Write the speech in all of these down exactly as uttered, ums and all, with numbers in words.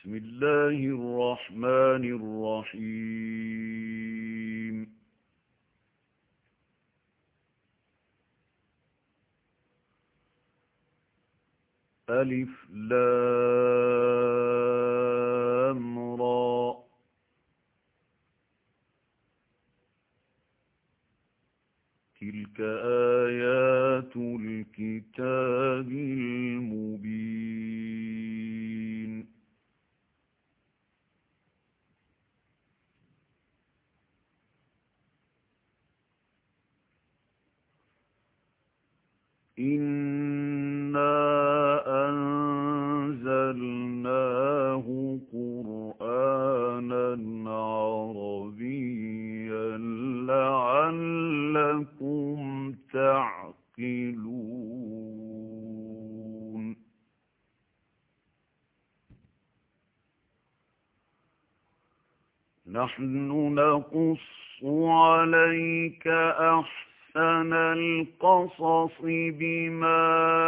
بسم الله الرحمن الرحيم ألف لام را تلك آيات الكتاب المبين إنا أنزلناه قرآنا عربيا لعلكم تعقلون نحن نقص عليك أحسن أحسن القصص بما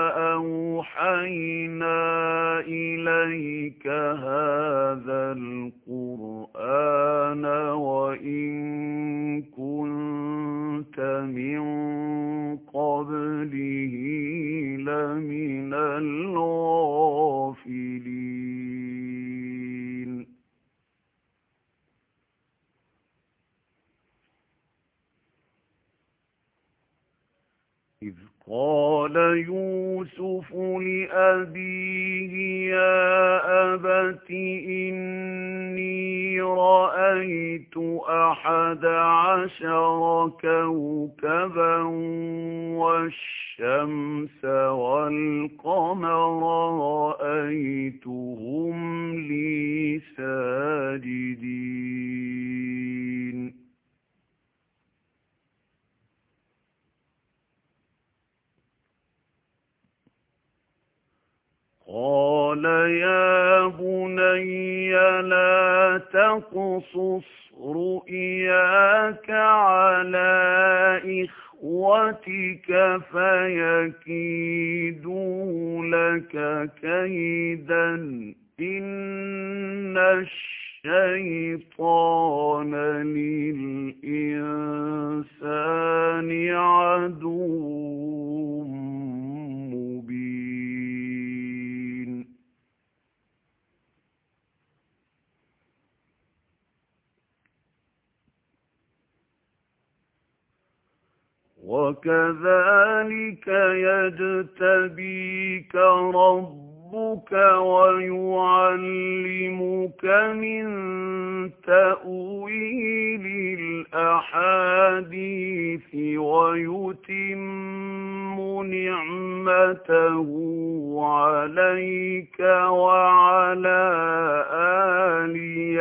أوحينا إليك هذا القرآن وإن كنت من قبله لمن الغافلين إذ قال يوسف لأبيه يا أبت إني رأيت أحد عشر كوكبا والشمس والقمر رأيتهم لي ساجدين قال يا بني لا تقصص رؤياك على إخوتك فيكيدوا لك كيدا إن الشيطان للإنسان عدو مبين وكذلك يجتبيك ربك ويعلمك من تأويل الأحاديث ويتم نعمته عليك وعلى آل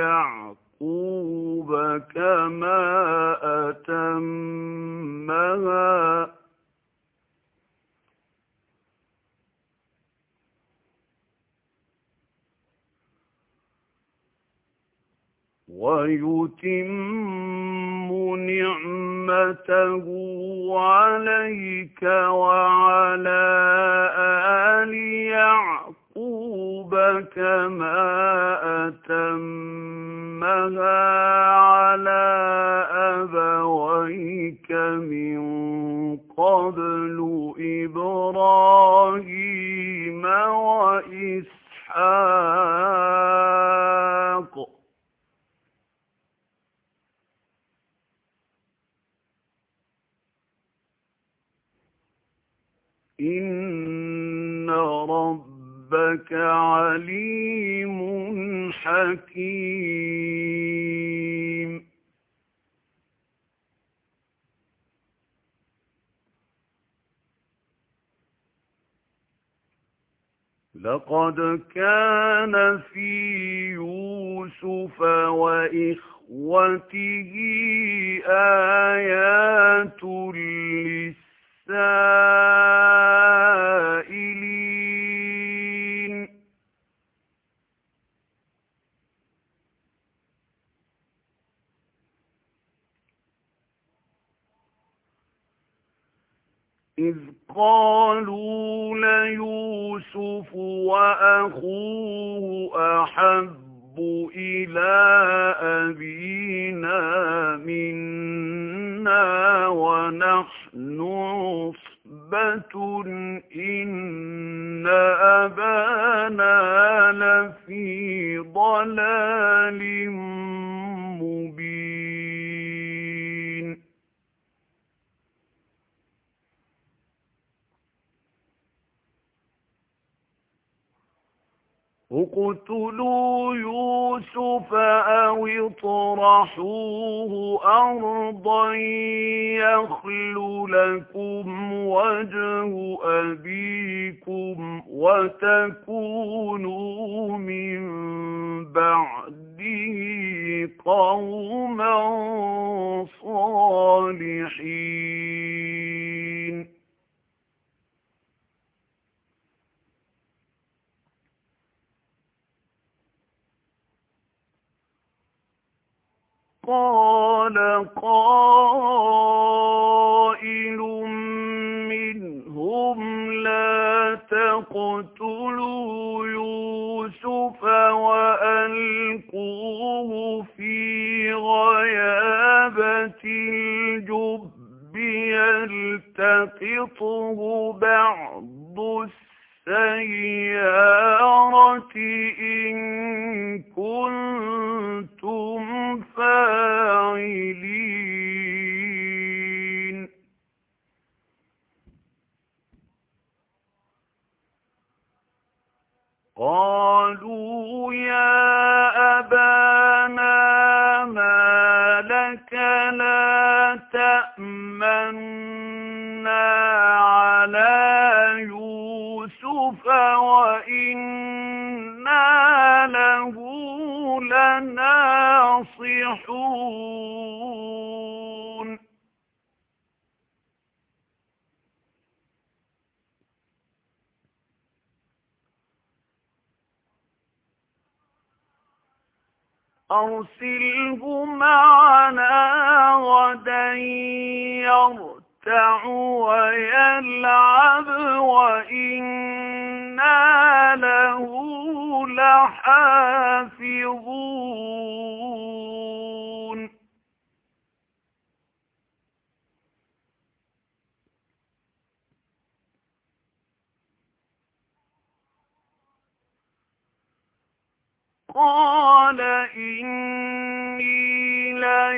يعقوب كما أتمها ويتم نعمته عليك وعلى آل يعقوب كما أتمها على أبويك من قبل إبراهيم وإسحاق إن ربك عليم حكيم لقد كان في يوسف وإخوته آيات للسائلين إذ قالوا ليوسف وأخوه أحب إلى أبينا منا ونحن عصبة إن أبانا لفي ضلال مبين اقتلوا يوسف أو اطرحوه أرضا يخل لكم وجه أبيكم وتكونوا من بعده قوما صالحين قال قائل منهم لا تقتلوا يوسف وألقوه في غيابة الجب يلتقطه بعض السيارة إن كنتم فاعلين قالوا يا أبانا ما لك لا تأمنا على يوسف وإنا له لناصحون أرسله معنا غدا يرتع ويلعب وإنا له لحافظون قال إني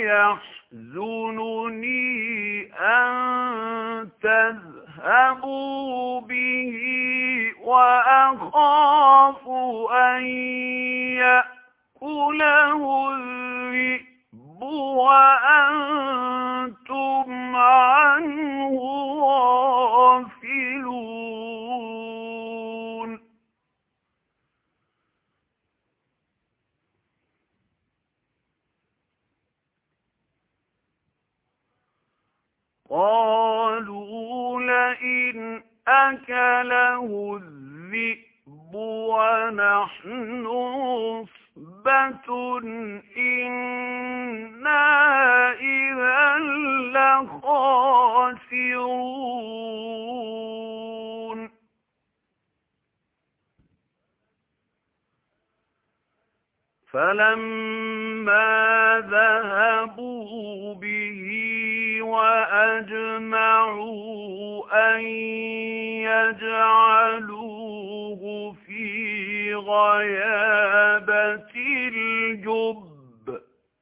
ليحزنني أن تذهبوا به وأخاف أن يأكله الذئب وأنتم عنه غافلون قالوا لئن أكله الذئب ونحن عصبة إنا إذا لخاسرون فلما ذهبوا به وأجمعوا أن يجعلوه في غيابة الجب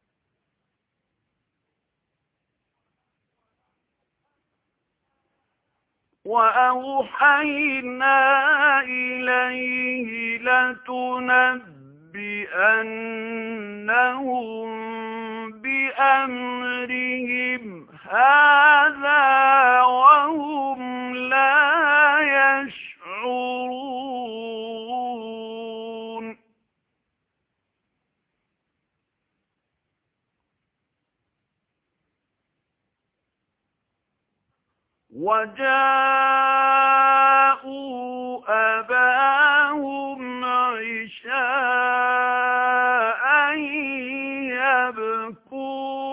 وأوحينا إليه لتنبئنهم بأمرهم هذا وهم لا يشعرون وجاءوا أباهم عشاء يبكون.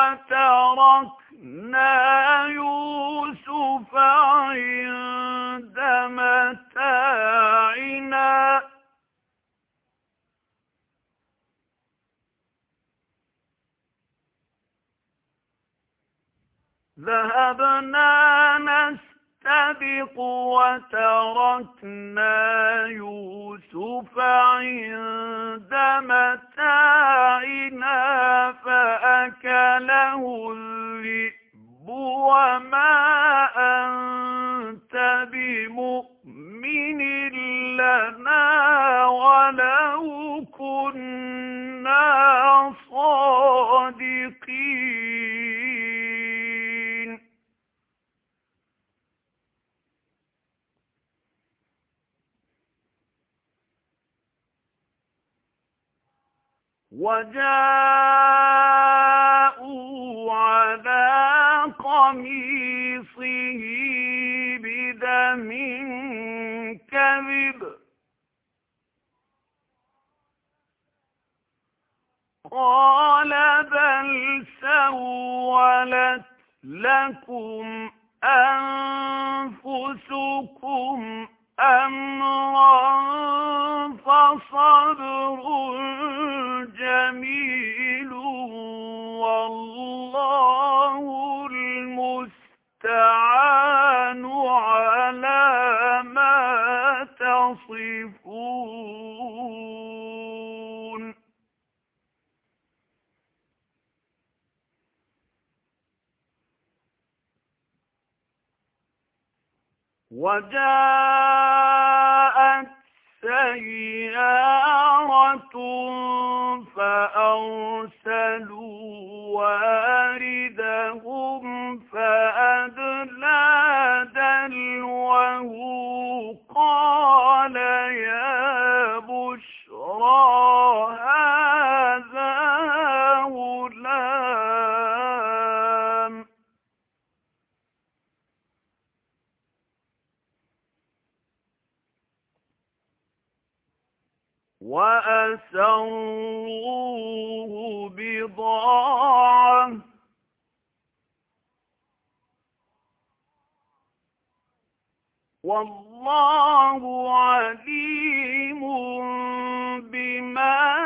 وتركنا يوسف عند متاعنا ذهبنا نستبق وتركنا يوسف عند متاعنا فأكله الذئب وما أنت بمؤمن لنا ولو كنا صادقين وجاءوا على قميصه بدم كذب قال بل سولت لكم أنفسكم أمرا فصبر جميل والله المستعان على ما تصفون وجاءت سيارة فأرسلوا واردهم فأدلى دلوه قال يا بشرى هذا غلام وأسروه بضاعة والله عليم بما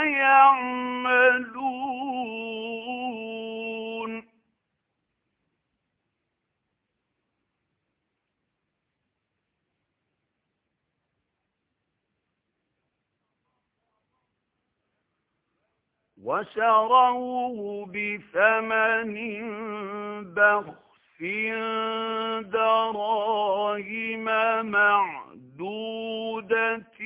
يعملون وشروه بثمن بخس دراهم معدودة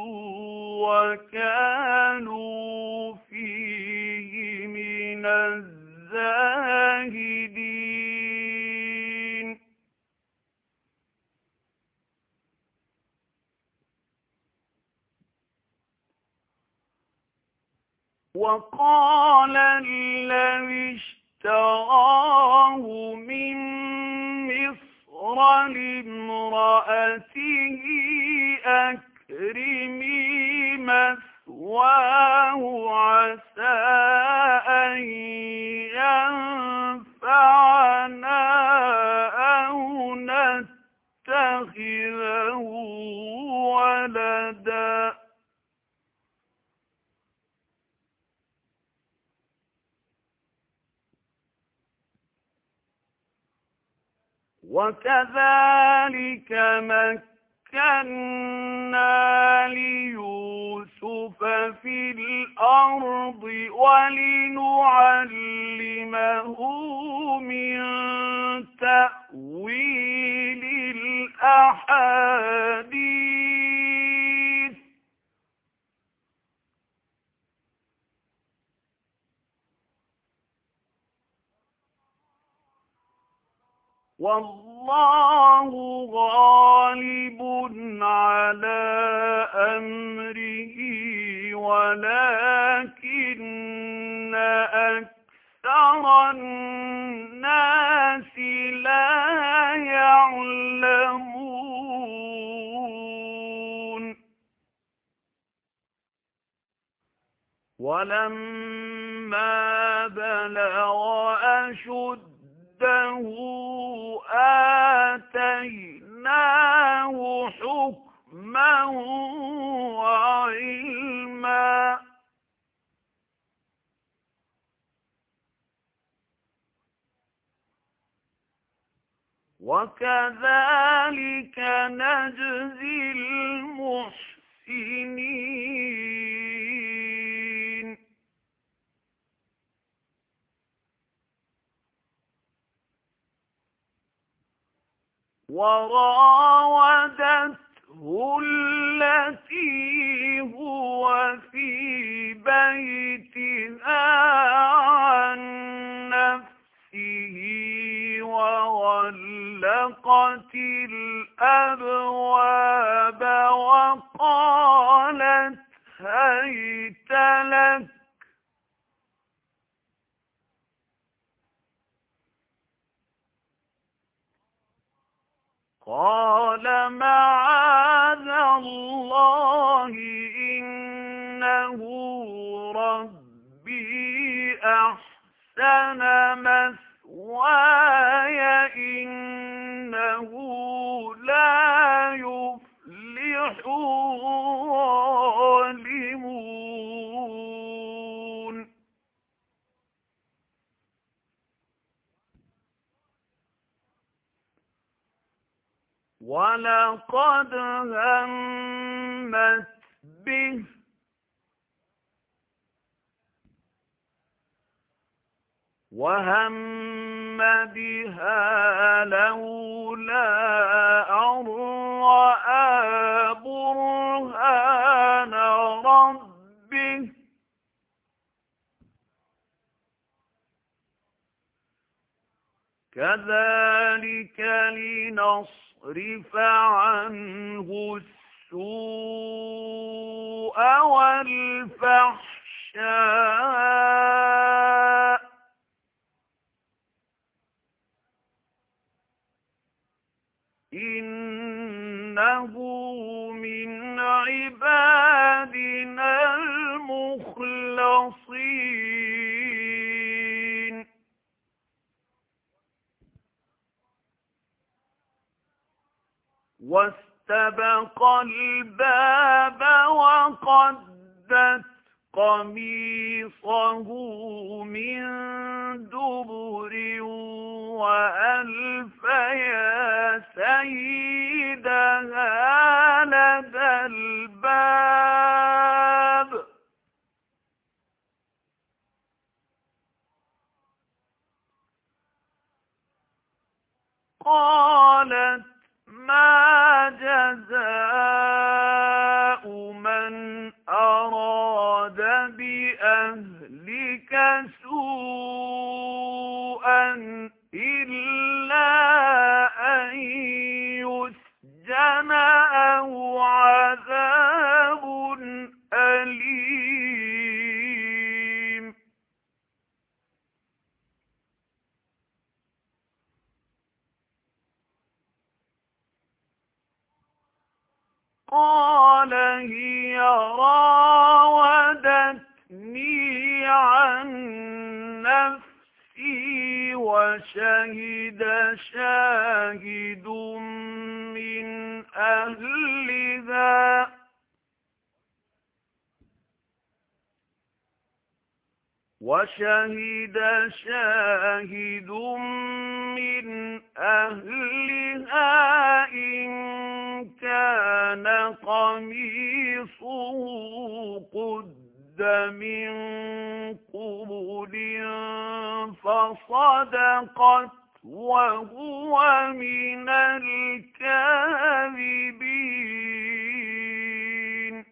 وكانوا فيه من الزاهدين وقال الذي اشتراه من مصر لامرأته أكرمي مثواه عسى أن ينفعنا أو نتخذه ولدا وكذلك مكنا ليوسف في الأرض ولنعلمه من تأويل الأحاديث والله غالب على أمره ولكن أكثر الناس لا يعلمون ولما فلما بلغ أشده آتيناه حكما وعلما وكذلك نجزي المحسنين وراودته التي هو في بيتها عن نفسه وغلقت الأبواب وقالت هيت لك قال معاذ الله إنه ربي أحسن مثواي إنه لا يفلح الظالمون ولقد همت به وهم بها لولا أن رأى برهان ربه كذلك لنصرف عنه السوء والفحشاء إنه من عبادنا المخلصين واستبق الباب وقدت قميصه من دبر وألف يا سيدها لدى الباب قالت ما جزاء من أراد بأهلك سوءا إلا أن يسجن أو عذاب أليم قال هي راودتني عن نفسي وشهد شاهد من أهلها وشهد شاهد من أهلها إن كان قميصه قد من قبل فصدقت وهو من الكاذبين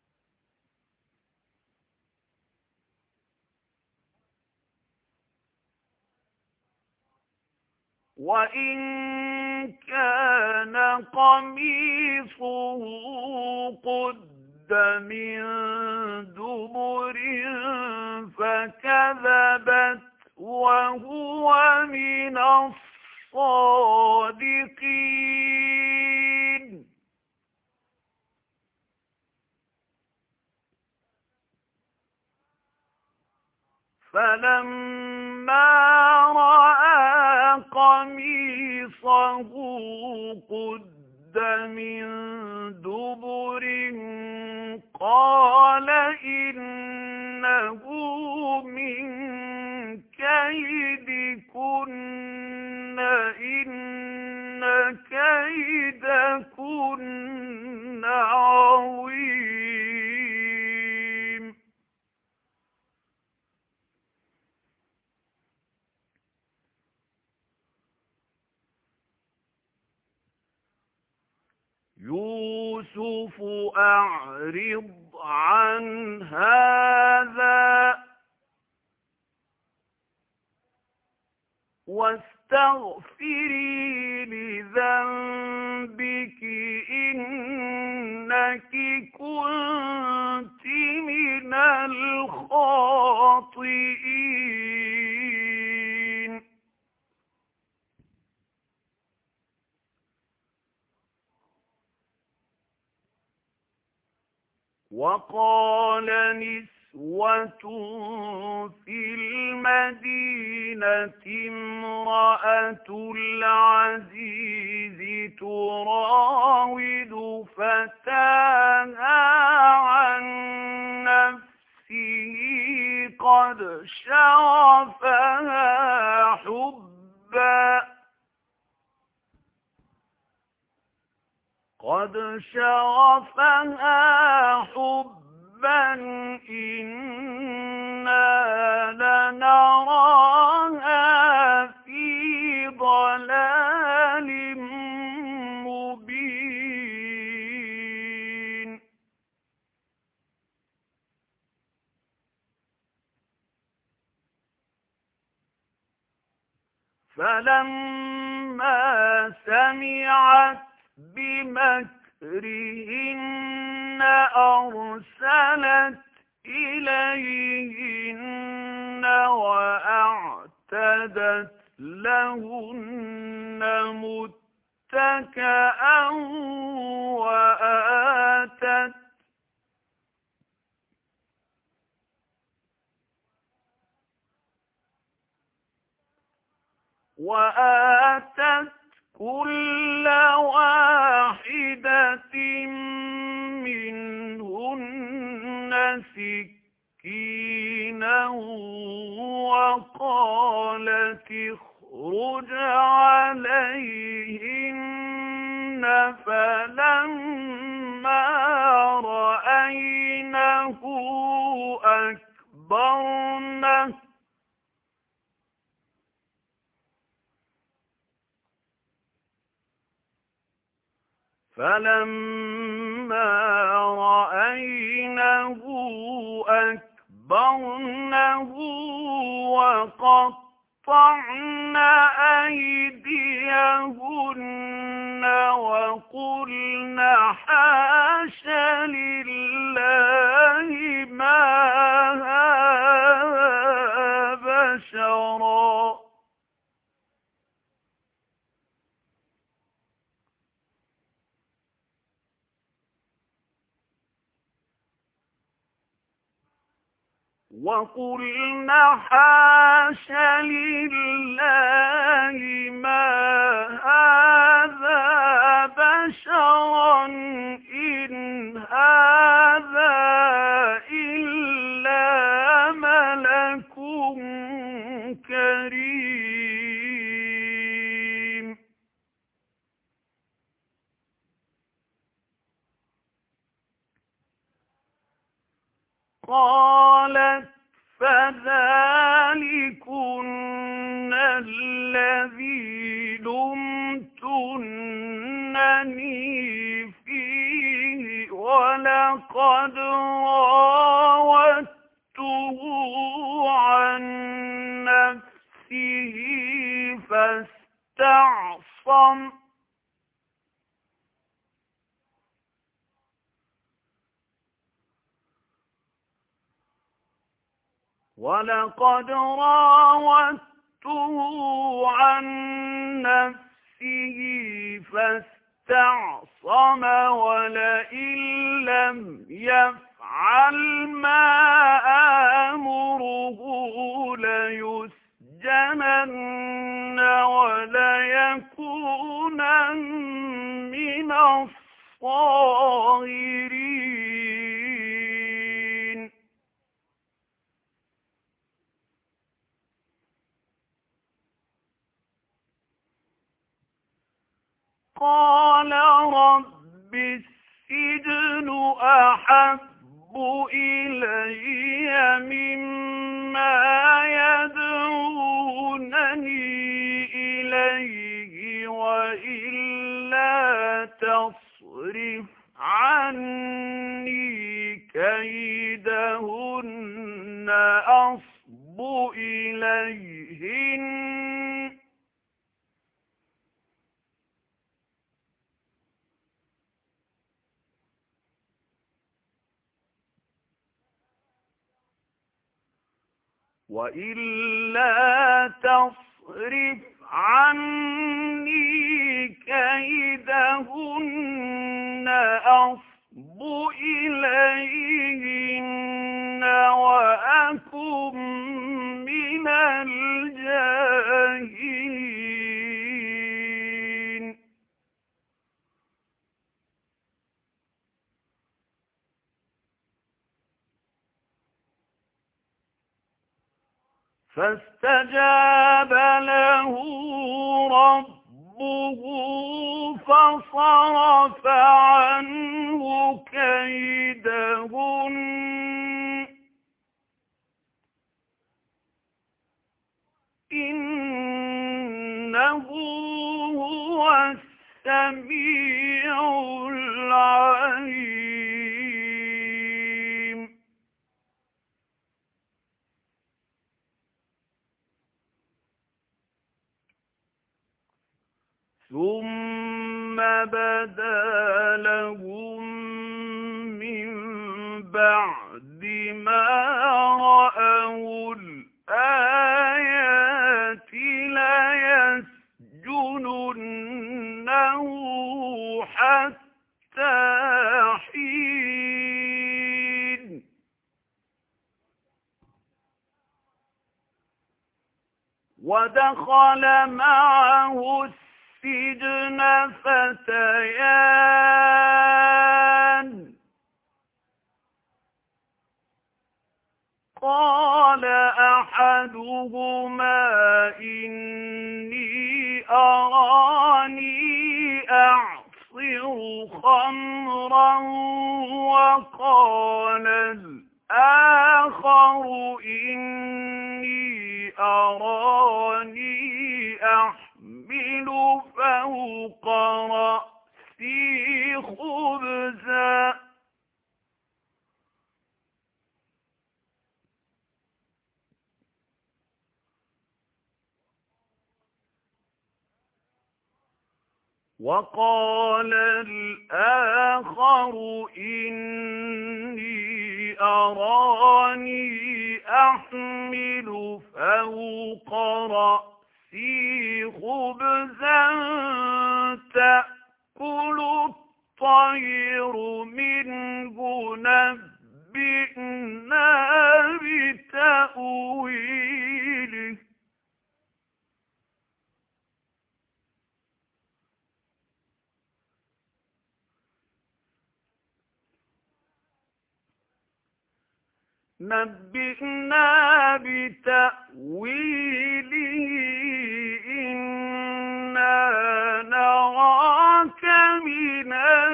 وإن كان قميصه قد من دبر فكذبت وهو من الصادقين فلما رأى قميصه قد من دبر قال إنه من كيدكن إن كيدكن عظيم يوسف أعرض عن هذا واستغفري لذنبك إنك كنت من الخاطئين وقال نسوة في المدينة امرأة العزيز تراود فتاها عن نفسه قد شغفها حبا قد شغفها حبا إنا لنراها في ضلال مبين فلما سمعت بمكرهن أرسلت إليهن وأعتدت لهن متكئا وآتت وآتت كل واحدة منهن سكينا وقالت اخرج عليهن فلما رأينه أكبرنه فلما رأينه أكبرنه وقطعن أيديهن وقلن حاش لله ما هذا بشرا وقلن حاش لله ما هذا بشرا إن هذا إلا ملك كريم قالت فذلكن الذي لمتنني فيه ولقد راودته عن نفسه فاستعصم ولقد راودته عن نفسه فاستعصم ولئن لم يفعل يفعل ما آمره ليسجنن وليكونن من الصاغرين. قال رب السجن أحب إلي مما يدعونني إليه وإلا تصرف عني كيدهن أصب إليهن وإلا تصرف عني كيدهن أصب إليهن وأكن من الجاهلين. فاستجاب له ربه فصرف عنه كيدهن إنه هو السميع العليم. ثم بدا لهم من بعد ما رأوا الآيات ليسجننه حتى حين. ودخل معه السجن فتيان قال أحدهما إني أراني أعصر خمرا وقال الآخر إني أراني أحمل فوق رأسي خبزا وقال الآخر إني أراني أحمل فوق رأسي خبزا تأكل الطير منه نبئنا بتأويله نبئنا بتأويله إنا نراك من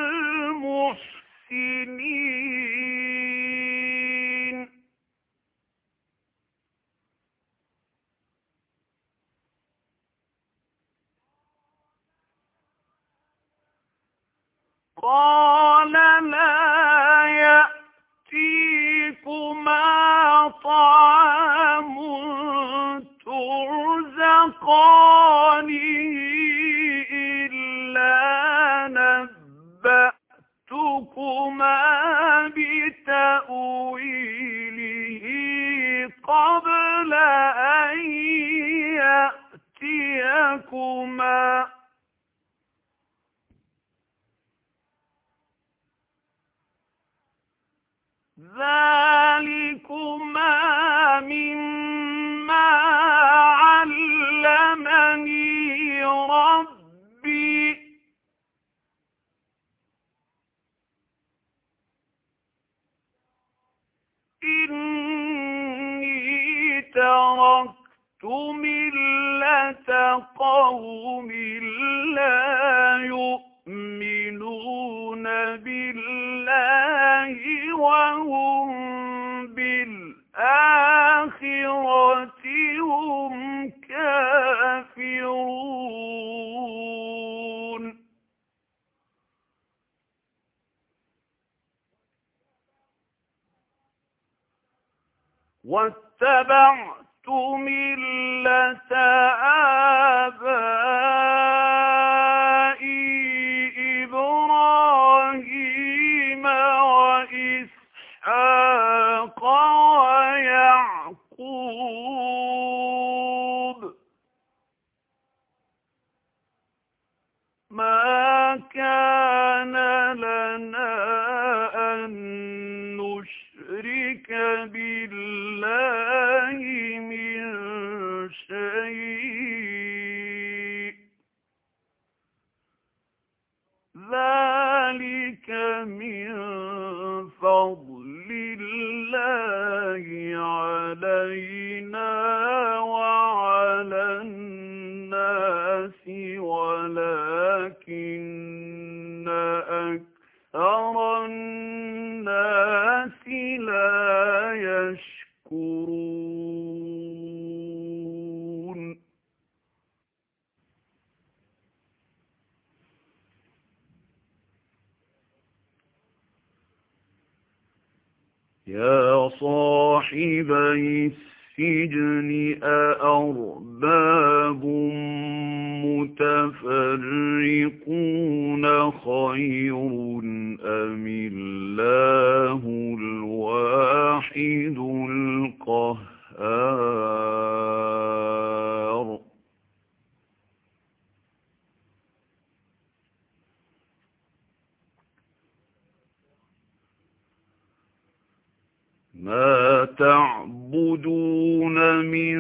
المحسنين. قال لا يأتيكما طعام ترزقانه إلا نبأتكما بتأويله قبل أن يأتيكما ذلكما مما علمني ربي إني تركت ملة قوم لا يؤمنون بالله وهم بالآخرة هم كافرون واتبعت ملة آبائي إبراهيم وإسحاق ويعقوب ما كان لنا أن نشرك بالله من شيء ذلك من فضل الله علينا وعلى الناس ولكن أكثر الناس لا يشكرون يا صاحبي السجن أأرباب متفرقون خير أم الله الواحد القهار ما تعبدون من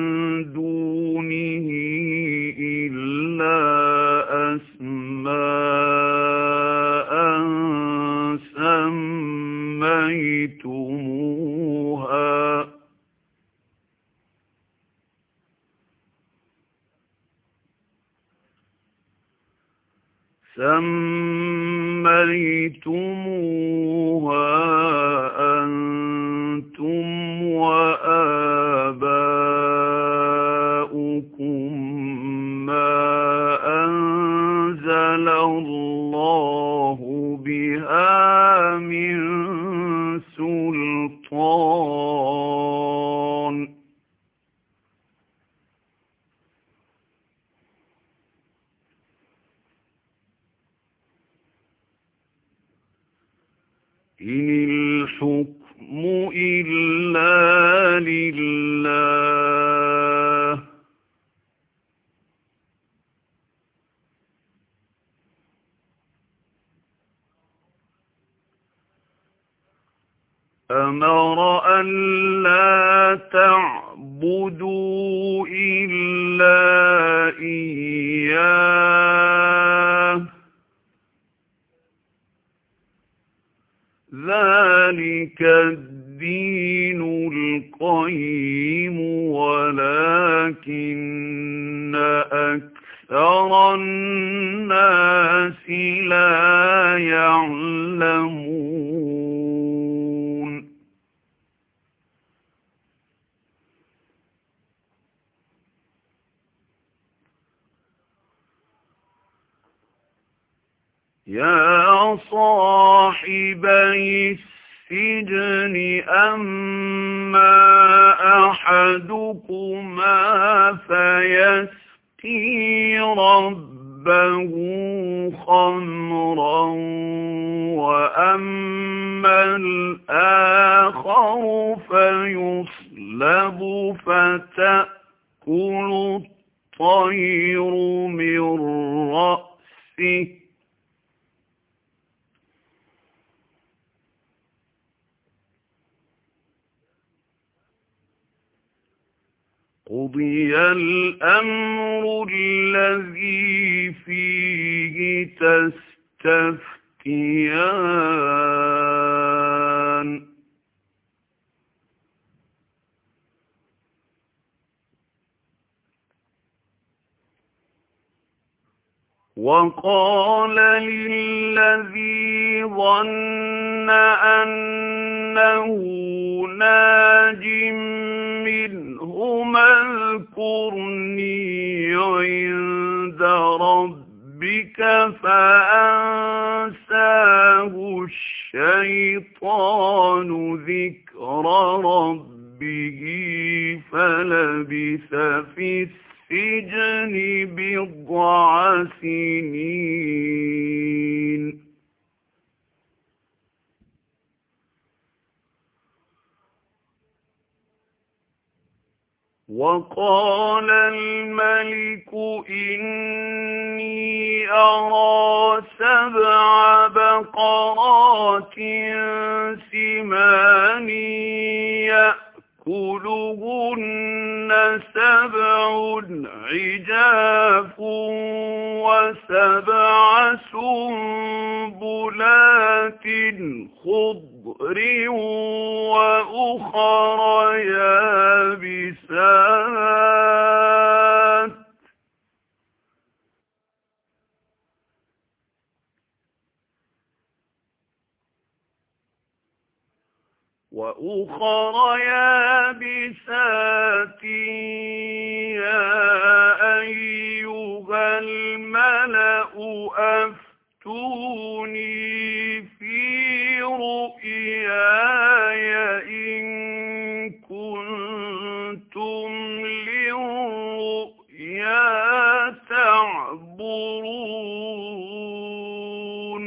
دونه إلا أسماء سميتموها سميتموها أنتم وآباؤكم ما أنزل الله بها من سلطان إن الحكم إلا لله أمر أن لا تعبدوا إلا إياه ذلك الدين القيم ولكن أكثر الناس لا يعلمون يا صاحبي السجن أما أحدكما فيسقي ربه خمرا وأما الآخر فيصلب فتأكل الطير من رأسه قُضِيَ الْأَمْرُ الَّذِي فِيهِ تَسْتَفْتِيَانِ وَقَالَ لِلَّذِي ظَنَّ أَنَّهُ نَاجٍ مِّنْهُمَا اذْكُرْنِي عِندَ رَبِّكَ فَأَنسَاهُ الشَّيْطَانُ ذِكْرَ رَبِّهِ فَلَبِثَ فِي السِّجْنِ بِضْعَ سِنِينَ وَقَالَ الْمَلِكُ إِنِّي أَرَىٰ سَبْعَ بَقَرَاتٍ سِمَانٍ يَأْكُلُهُنَّ سَبْعٌ عِجَافٌ وَسَبْعَ سُنبُلَاتٍ خُضْرٍ وَأُخَرَ يَابِسَاتٍ وَأُخَرَ يَابِسَاتٍ يَا أَيُّهَا الْمَلَأُ أَفْتُونِي فِي رُؤْيَايَ إِن كُنتُمْ لِلرُّؤْيَا تَعْبُرُونَ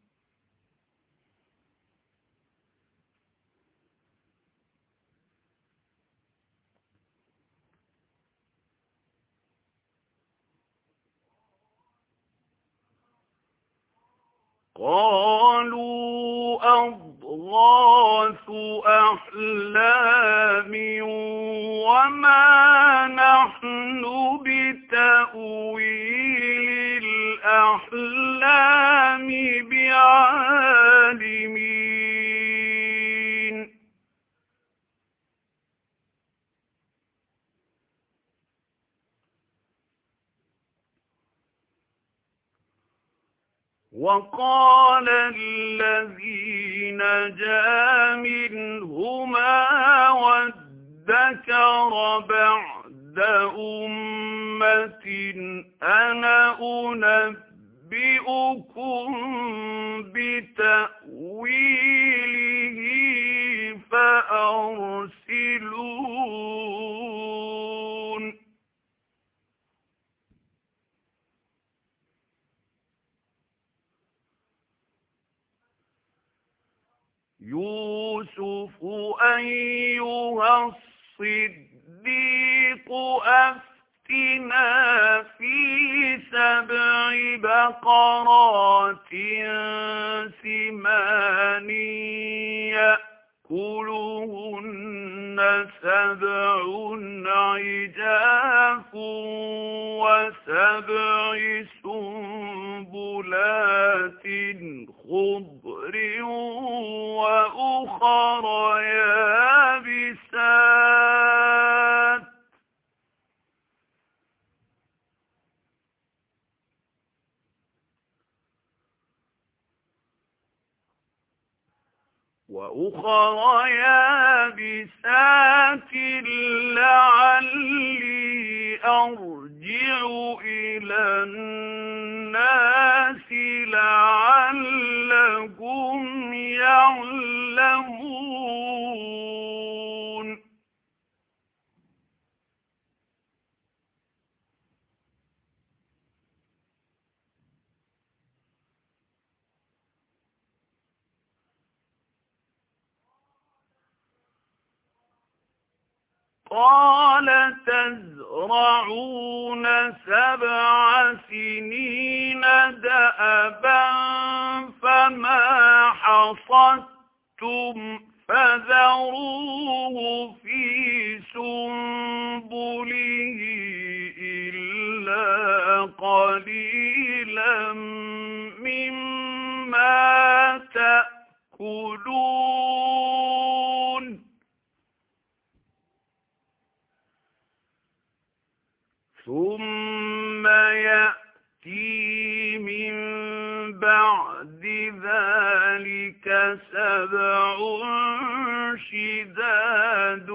قَالُوا أَضْغَاثُ أَحْلَامٍ وَمَا نَحْنُ بِتَأْوِيلِ الْأَحْلَامِ بِعَالِمِينَ وَقَالَ الَّذِي نَجَا مِنْهُمَا وَادَّكَرَ بَعْدَ أُمَّةٍ أَنَا أُنَبِّئُكُم بِتَأْوِيلِهِ فَأَرْسِلُونِ يُوسُفُ أَيُّهَا الصِّدِّيقُ أَفْتِنَا فِي سَبْعِ بَقَرَاتٍ سِمَانٍ يَأْكُلُهُنَّ سَبْعٌ عِجَافٌ وَسَبْعِ سُنبُلَاتٍ خُضْرٍ وَأُخَرَ يَابِسَاتٍ وَأُخَرَ يَابِسَاتٍ لَعَلِّي أَرْجِعُ إِلَى النَّاسِ لَعَلَّهُمْ يَعْلَمُونَ قَالَ تَزْرَعُونَ سَبْعَ سِنِينَ دَأَبًا فَمَا حَصَدتُّمْ فَذَرُوهُ فِي سُنبُلِهِ تأكلون ثم يأتي من بعد ذلك سبع شداد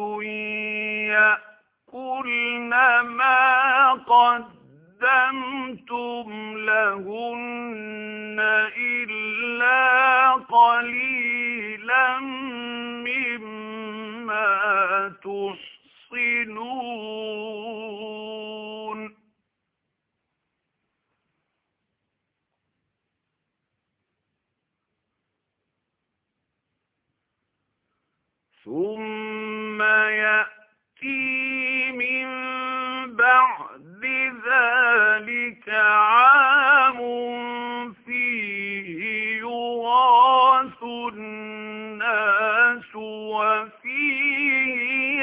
يأكلن ما قدمتم لهن إلا قليلا مما تحصنون ثم يأتي من بعد ذلك عام فيه يغاث الناس وفيه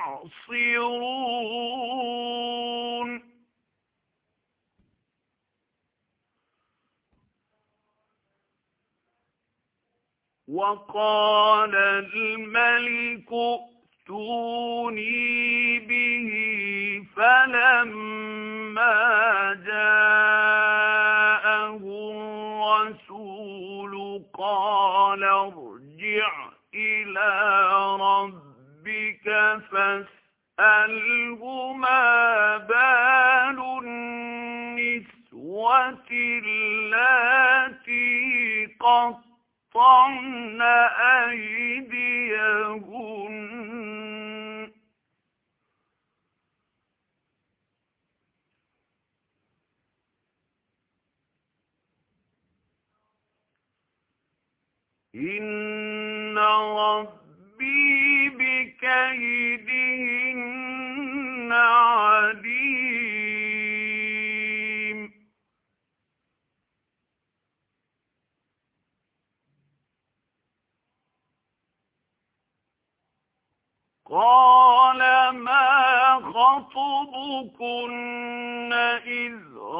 يعصرون وقال الملك ائتوني به فلما جاءه الرسول قال ارجع إلى ربك فاسأله ما بال النسوة اللاتي قطعن قطعن أيديهن إن ربي بكيدهن عليم قال ما خطبكن إذ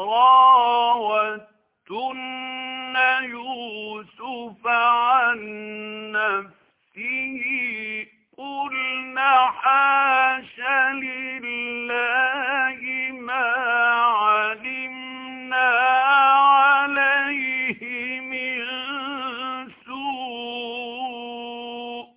راوتن يوسف عن نفسه قلنا حاش لله ما علمنا عليه من سوء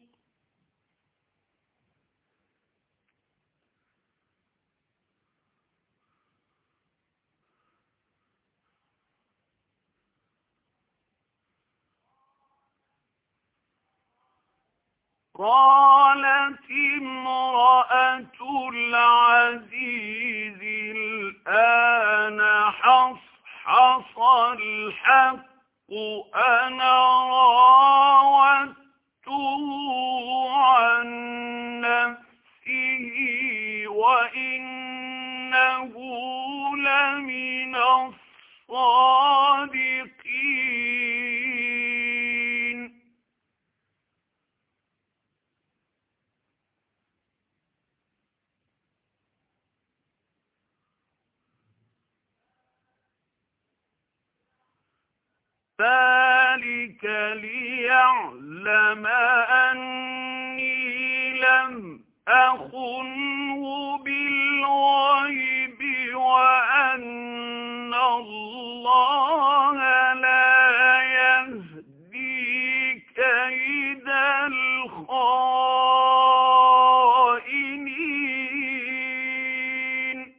قالت امرأة العزيز الآن حصحص الحق أنا راودته عن نفسه وإنه لمن الصادقين ذلك ليعلم أني لم أخنه بالغيب وأن الله لا يهدي كيد الخائنين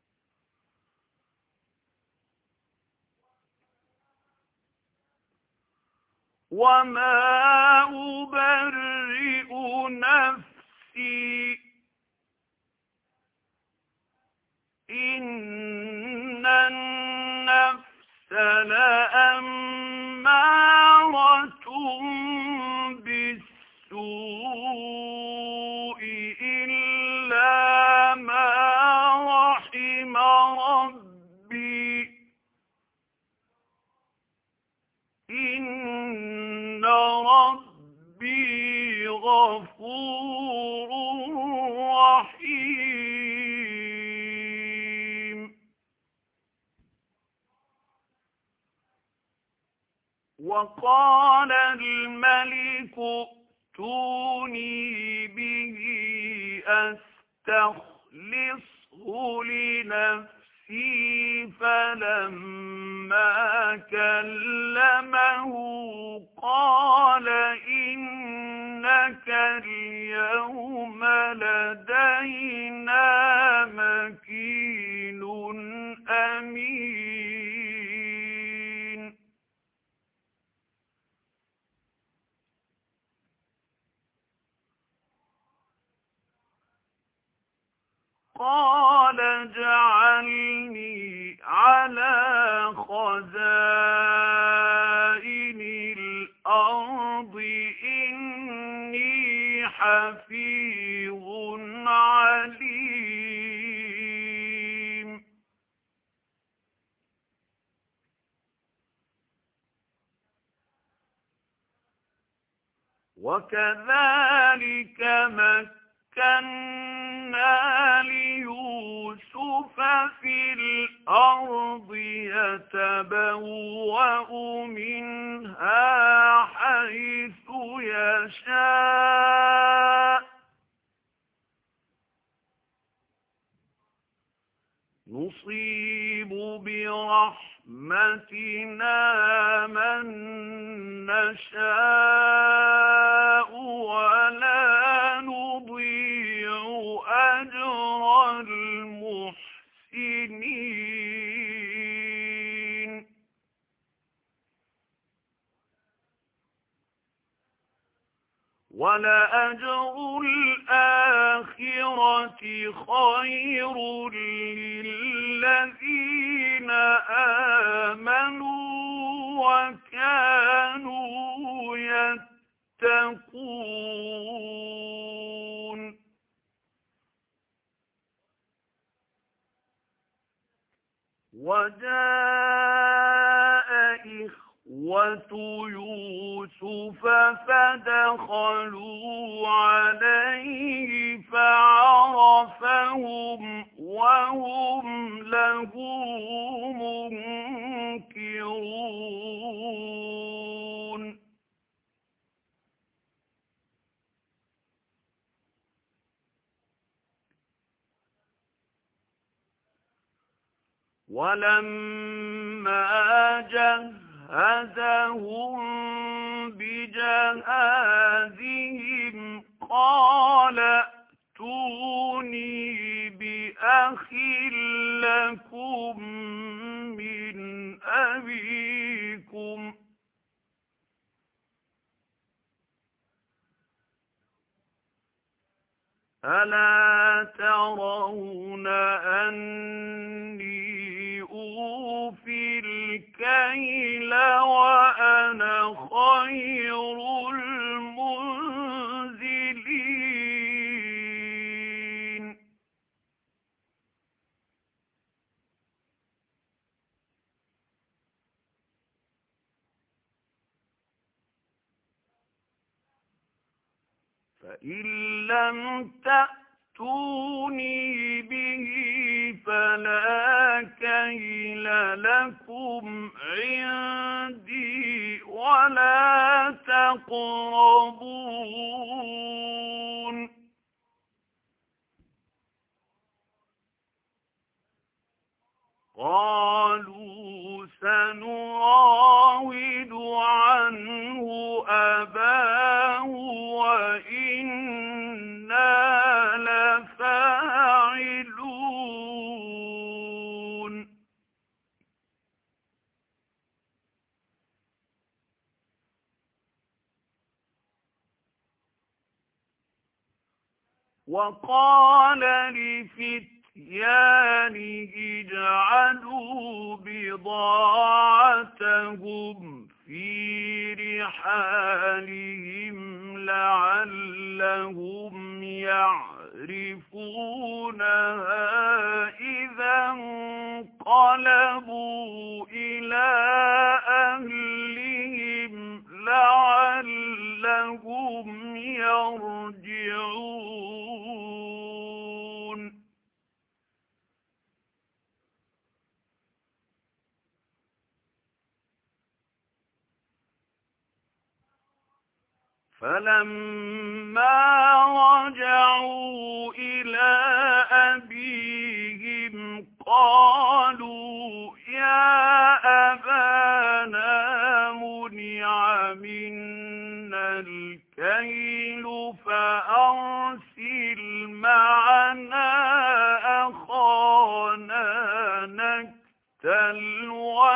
وما أبرئ نفسي إن النفس لأمارة بالسوء إلا ما رحم ربي إن ربي غفور رحيم وقال الملك ائتوني به أستخلصه لنفسي، فلما كلمه قال إنك اليوم لدينا مكين أمين. قال اجعلني على خزائن الأرض إني حفيظ عليم. وكذلك مكنا ليوسف في الأرض يتبوأ منها حيث يشاء، نصيب برحمتنا من نشاء ولا نضيع أجر المحسنين. ولأجر الآخرة خير للذين آمنوا وكانوا يتقون. وجاء إخوة يوسف فدخلوا عليه فعرفهم وهم له منكرون. ولما جهزهم بجهازهم قال ائتوني بأخ لكم من أبيكم، ألا ترون أني أوفي الكيل وأنا خير المنزلين. فإن لم تأتوني به فلا كيل لكم عندي ولا تقربون. قالوا سنراود عنه أباه وإنا لفاعلون. وقال لفتيانه اجعلوا بضاعتهم في رحالهم لعلهم يعرفونها إذا انقلبوا إلى أهلهم لعلهم يرجعون. فلما رجعوا إلى أبيهم قالوا يا أبانا منع منا الكيل فأرسل معنا أخانا نكتل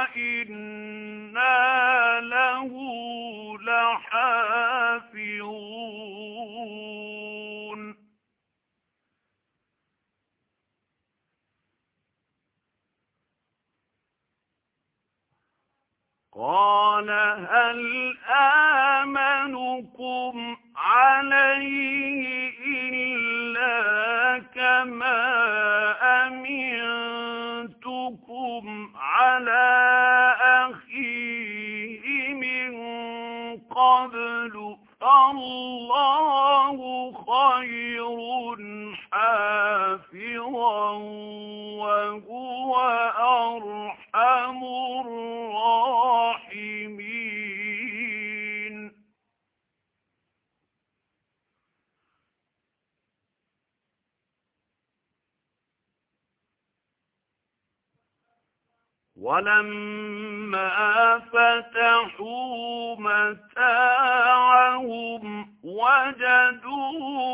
وإنا له لحافظون قال هل آمنكم عليه إلا كما أمنتكم على أخيه من قبل فالله خير حافظا وهو أرحم الراحمين ولما فتحوا متاعهم وجدوا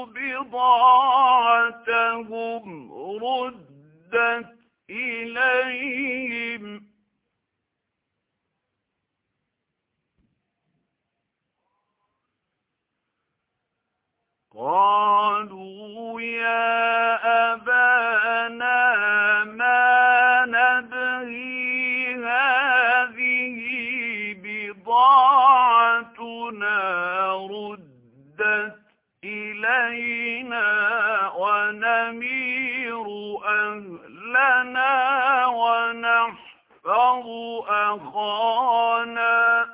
بضاعتهم ردت إليهم قالوا يا أبانا ما نبغي هذه بضاعتنا ردت إلينا ونمير أهلنا ونحفظ أخانا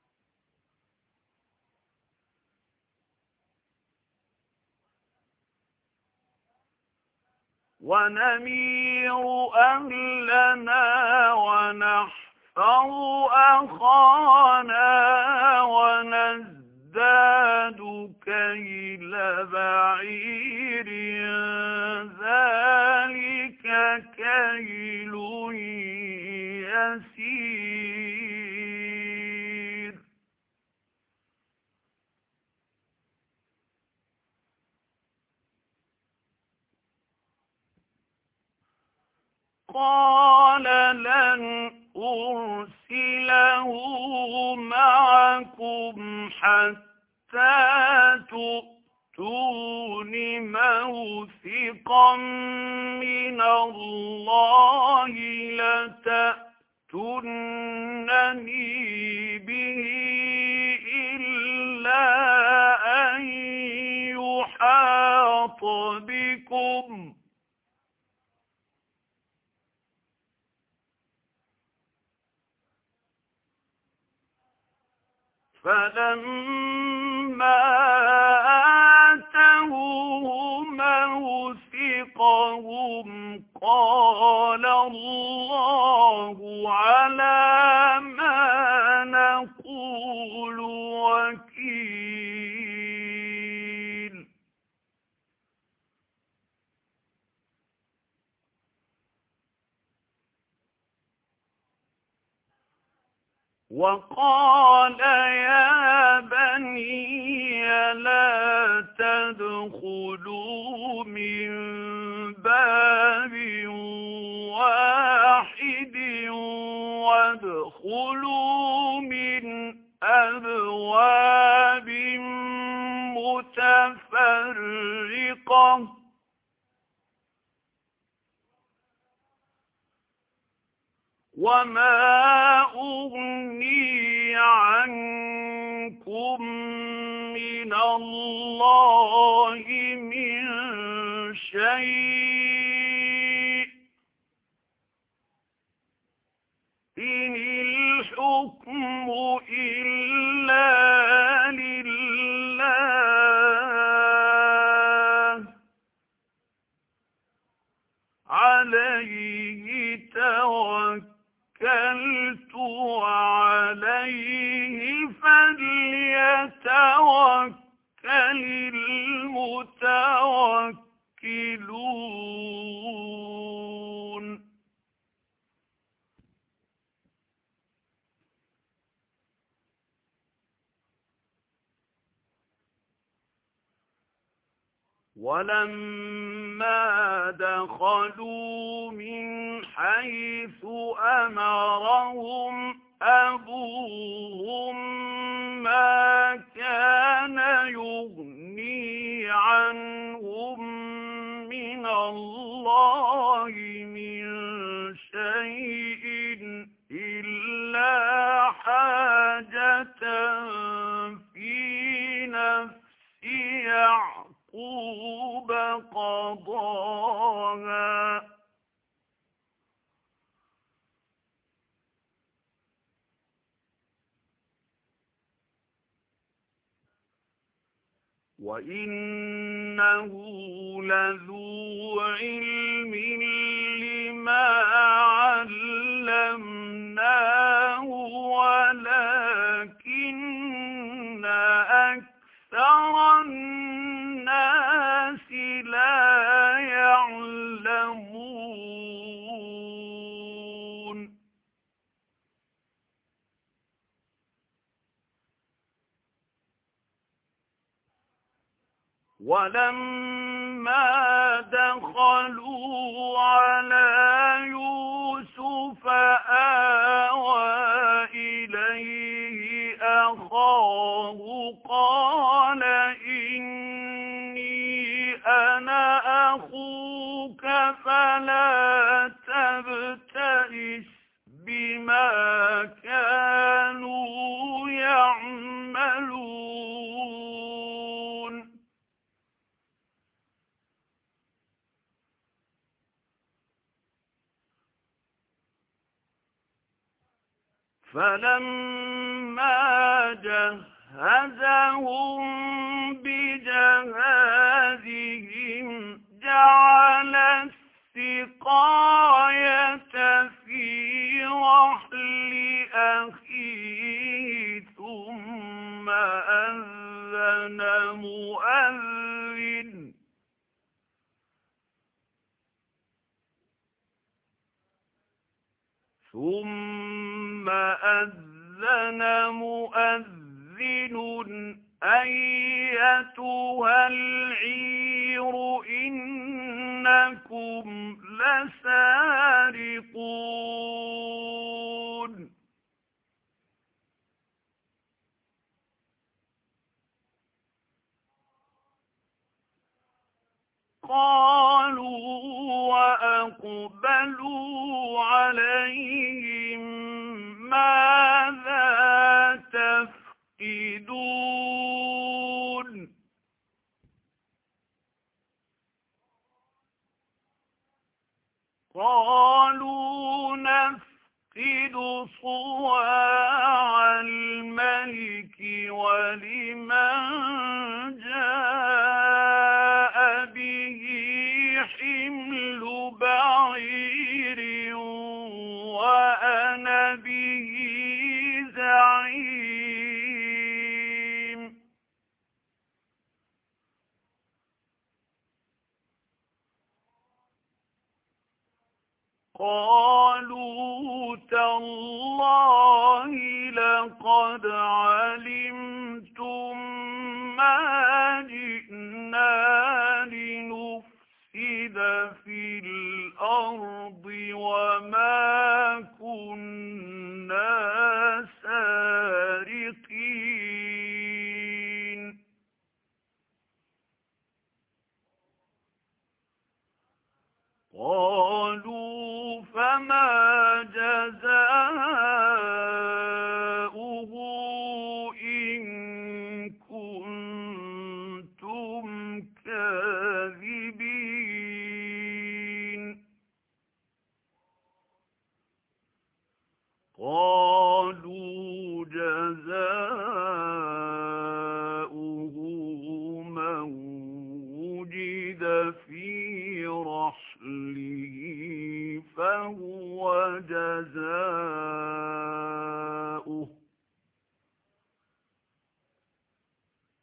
ونمير أهلنا ونحفظ أخانا ونزداد كيل بعير ذلك كيل يسير قال لن أرسله معكم حتى تؤتون موثقا من الله لتأتونني به إلا أن يحاط بكم فلما آتوه موثقهم قال الله على ما نقول وكيل وقال يا بني لا تدخلوا من باب واحد وادخلوا من أبواب متفرقة وما أغني عنكم من الله من شيء إن الحكم إلا لله عليه توكلت وعليه فليتوكل المتوكلون ولما دخلوا من حيث أمرهم أبوهم ما كان يغني عنهم من الله من شيء إلا حاجة في نفس يعقوب قضاها وإنه لذو علم لما علمناه ولكن أكثر الناس لا يعلمون ولما دخلوا على يوسف آوى إليه أخاه قال إني أنا أخوك فلا تبتئس بما كانوا يعملون فلما جهزهم بجهازهم جعل السقاية في رحل أخيه ثم أذن مؤذن ثم أذن مؤذن أيتها العير إنكم لسارقون قالوا وأقبلوا عليهم ماذا تفقدون قالوا نفقد صواع الملك ولمن جاء به حمل بعير وأنا به زعيم قالوا تالله لقد علمتم ما جئنا لنفسد في الأرض وما كنا سارقين قالوا فمن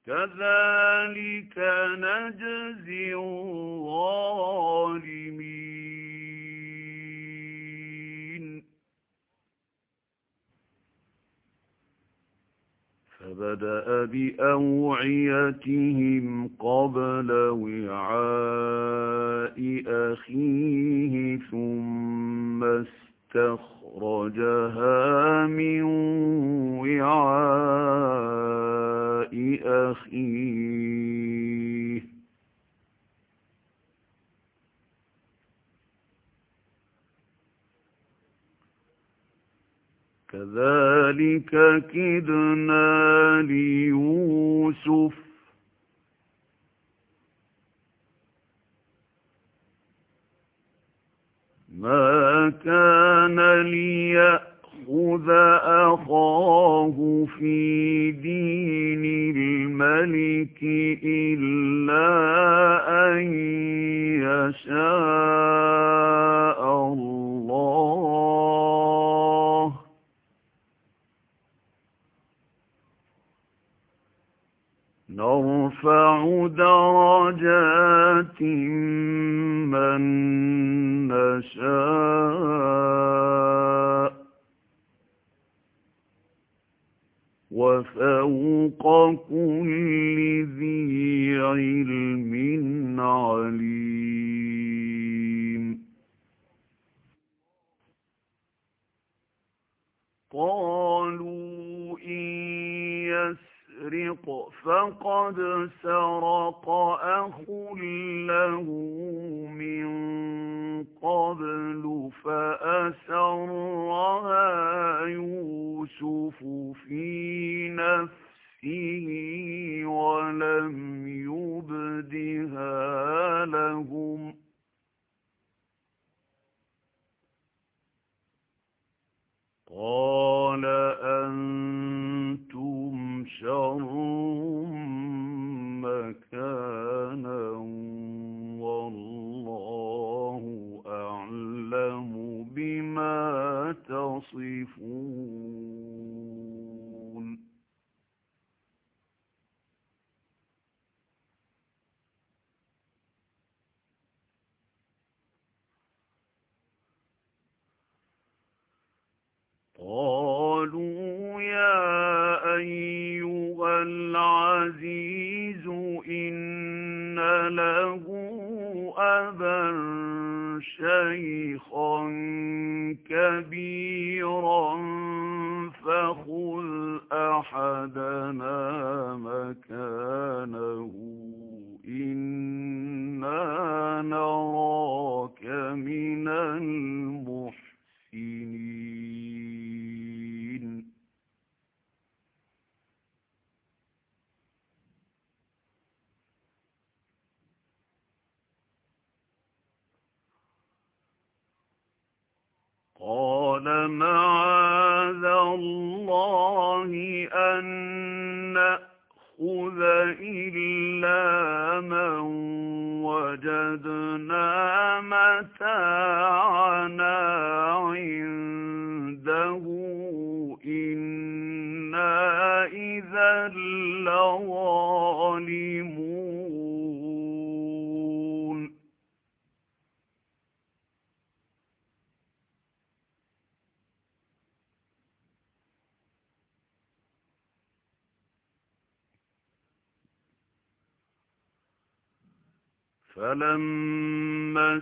كذلك نجزي الظالمين. فبدأ بأوعيتهم قبل وعاء أخيه ثم استخرجها من وعاء أخيه كذلك كدنا ليوسف ما كان ليأخذ أخاه في دين الملك إلا أن يشاء الله نرفع درجات من نشاء وفوق كل ذي علم عليم. قالوا إن يسرق فقد سرق أخ له من قبل فأسرها يوسف في نفسه ولم يبدها لهم قال أنتم شر مكانا والله أعلم بما تصفون. قالوا يا أيها العزيز إن له أبا شيخا كبيرا فخذ أحدنا مكانه إنا نراك من المحسنين. قال معاذ الله أن نأخذ إلا من وجدنا متاعنا عنده إنا إذا لظالمون. فلما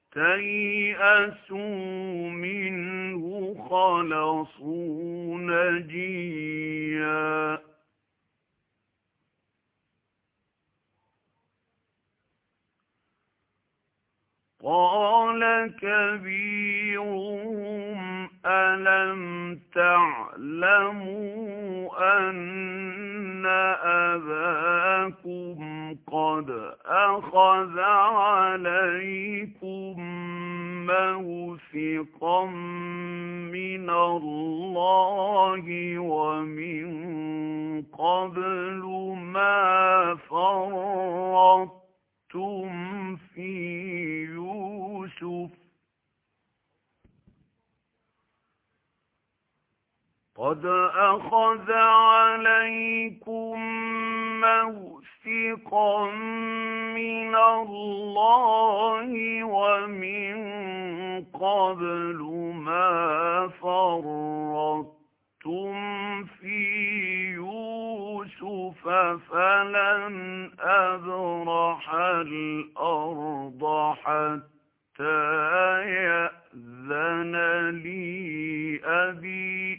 استيئسوا منه خلصوا نجيا قال كبيرهم ألم تعلموا أن أباكم قد أخذ عليكم موثقا من الله ومن قبل ما فرطتم في يوسف قد أخذ عليكم موثقا فريقا من الله ومن قبل ما فرطتم في يوسف فلن أبرح الأرض حتى يأذن لي أبي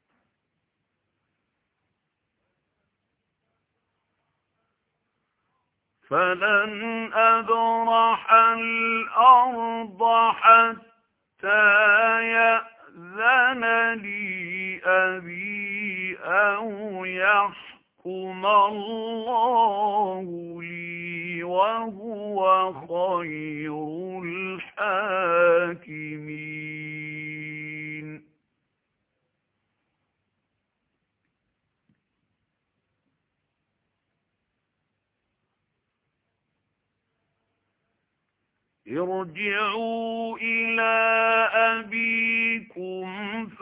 فلن أبرح الأرض حتى يأذن لي أبي أو يحكم الله لي وهو خير الحاكمين. ارجعوا إلى أبيكم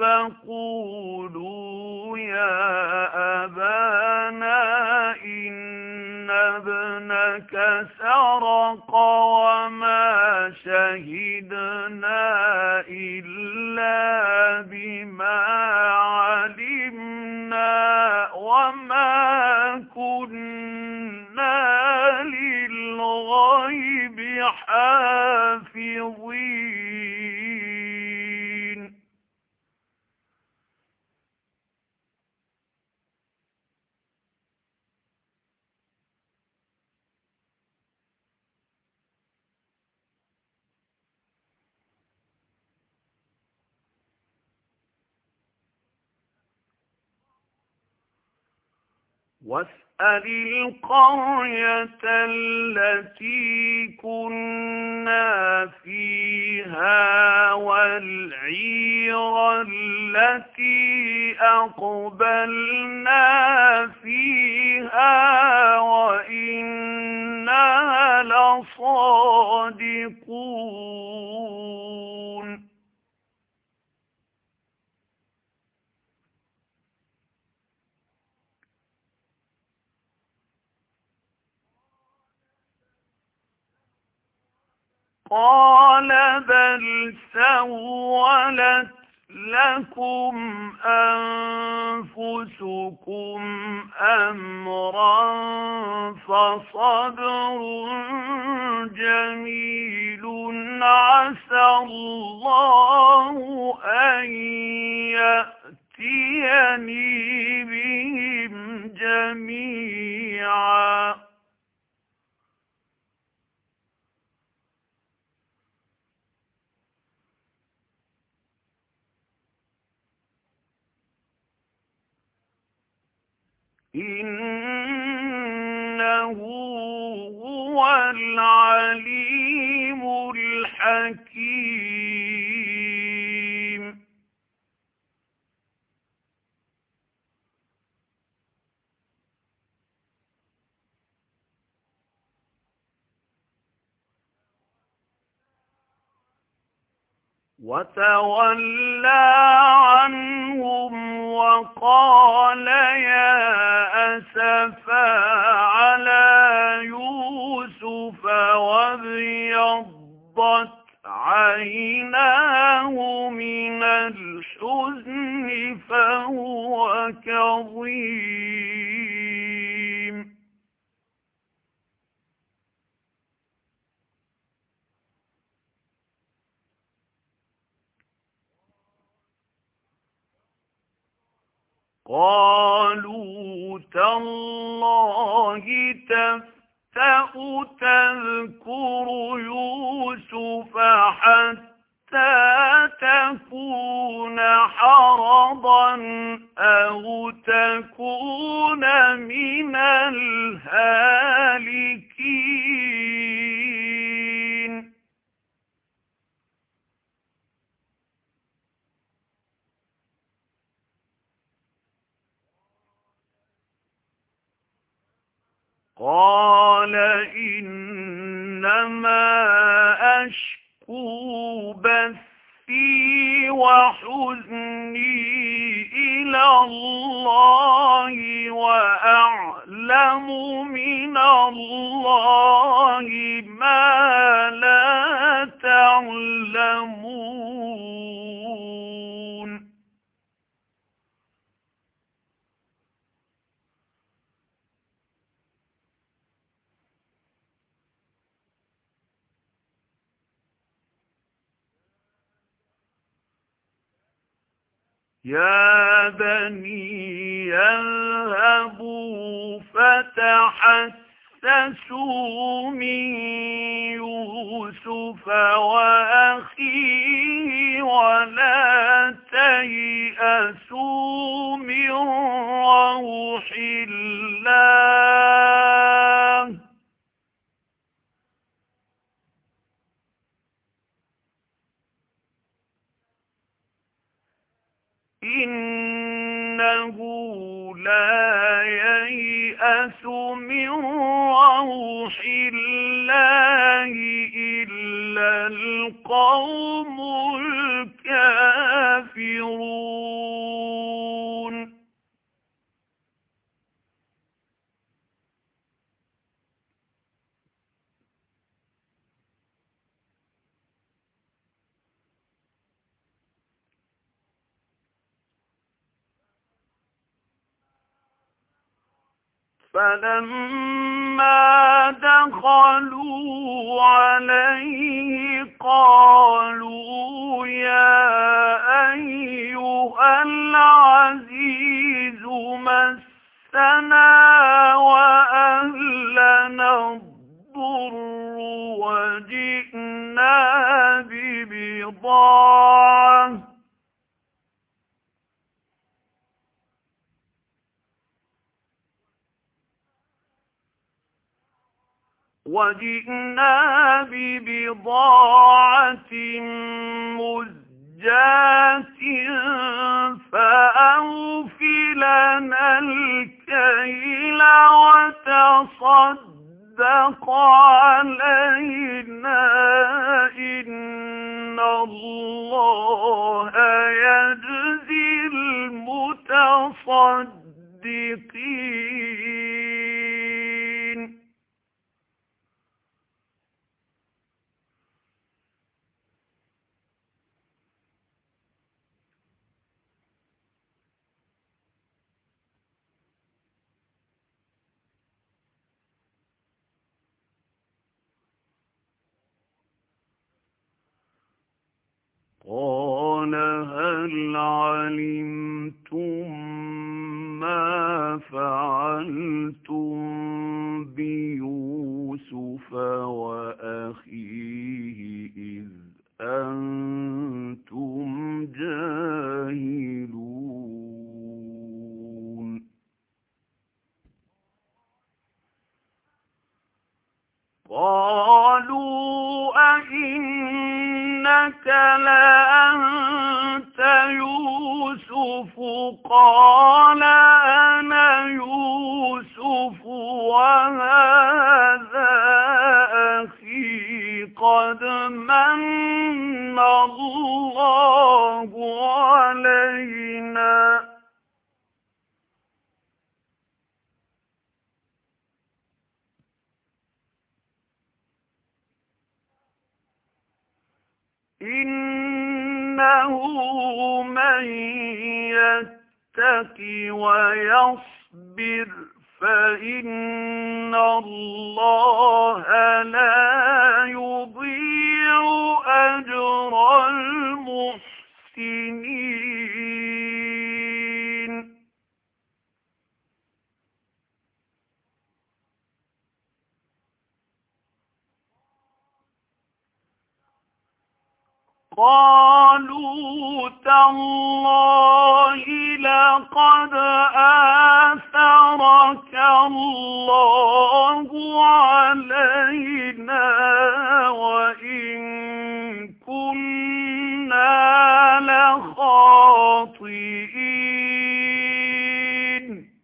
فقولوا يا أبانا إن ابنك سرق وما شهدنا إلا بما علمنا وما كنا للغيب حافظين. واسأل القرية التي كنا فيها والعير التي أقبلنا فيها وإنا لصادقون. قال بل سولت لكم أنفسكم أمرا فصبر جميل عسى الله أن يأتيني بهم جميعا إنه هو العليم الحكيم. وتولى عنهم وقال يا أسفا على يوسف وابيضت عيناه من الحزن فهو كظيم. قالوا تالله تفتأ تذكر يوسف حتى تكون حرضا أو تكون من الهالكين. قال إنما أشكو بثي وحزني إلى الله وأعلم يعلم من الله ما لا تعلمون يا بني يذهبوا فتحسسوا من يوسف وأخيه ولا تيأسوا من روح الله إنه لا ييأس من روح الله إلا القوم الكافرون فلما دخلوا عليه قالوا يا أيها العزيز مسنا وأهلنا الضر وجئنا ببضاعة وجئنا ببضاعة مزجاة فأوف لنا الكيل وتصدق علينا إن الله يجزي المتصدقين قال هل علمتم ما فعلتم بيوسف وأخيه إذ أنتم جاهلون قالوا أئنك لأنت يوسف قال أنا يوسف وهذا أخي قد من الله علينا إنه من يتق ويصبر فإن الله لا يضيع أجر المحسنين قالوا تالله لقد آثرك الله علينا وإن كنا لخاطئين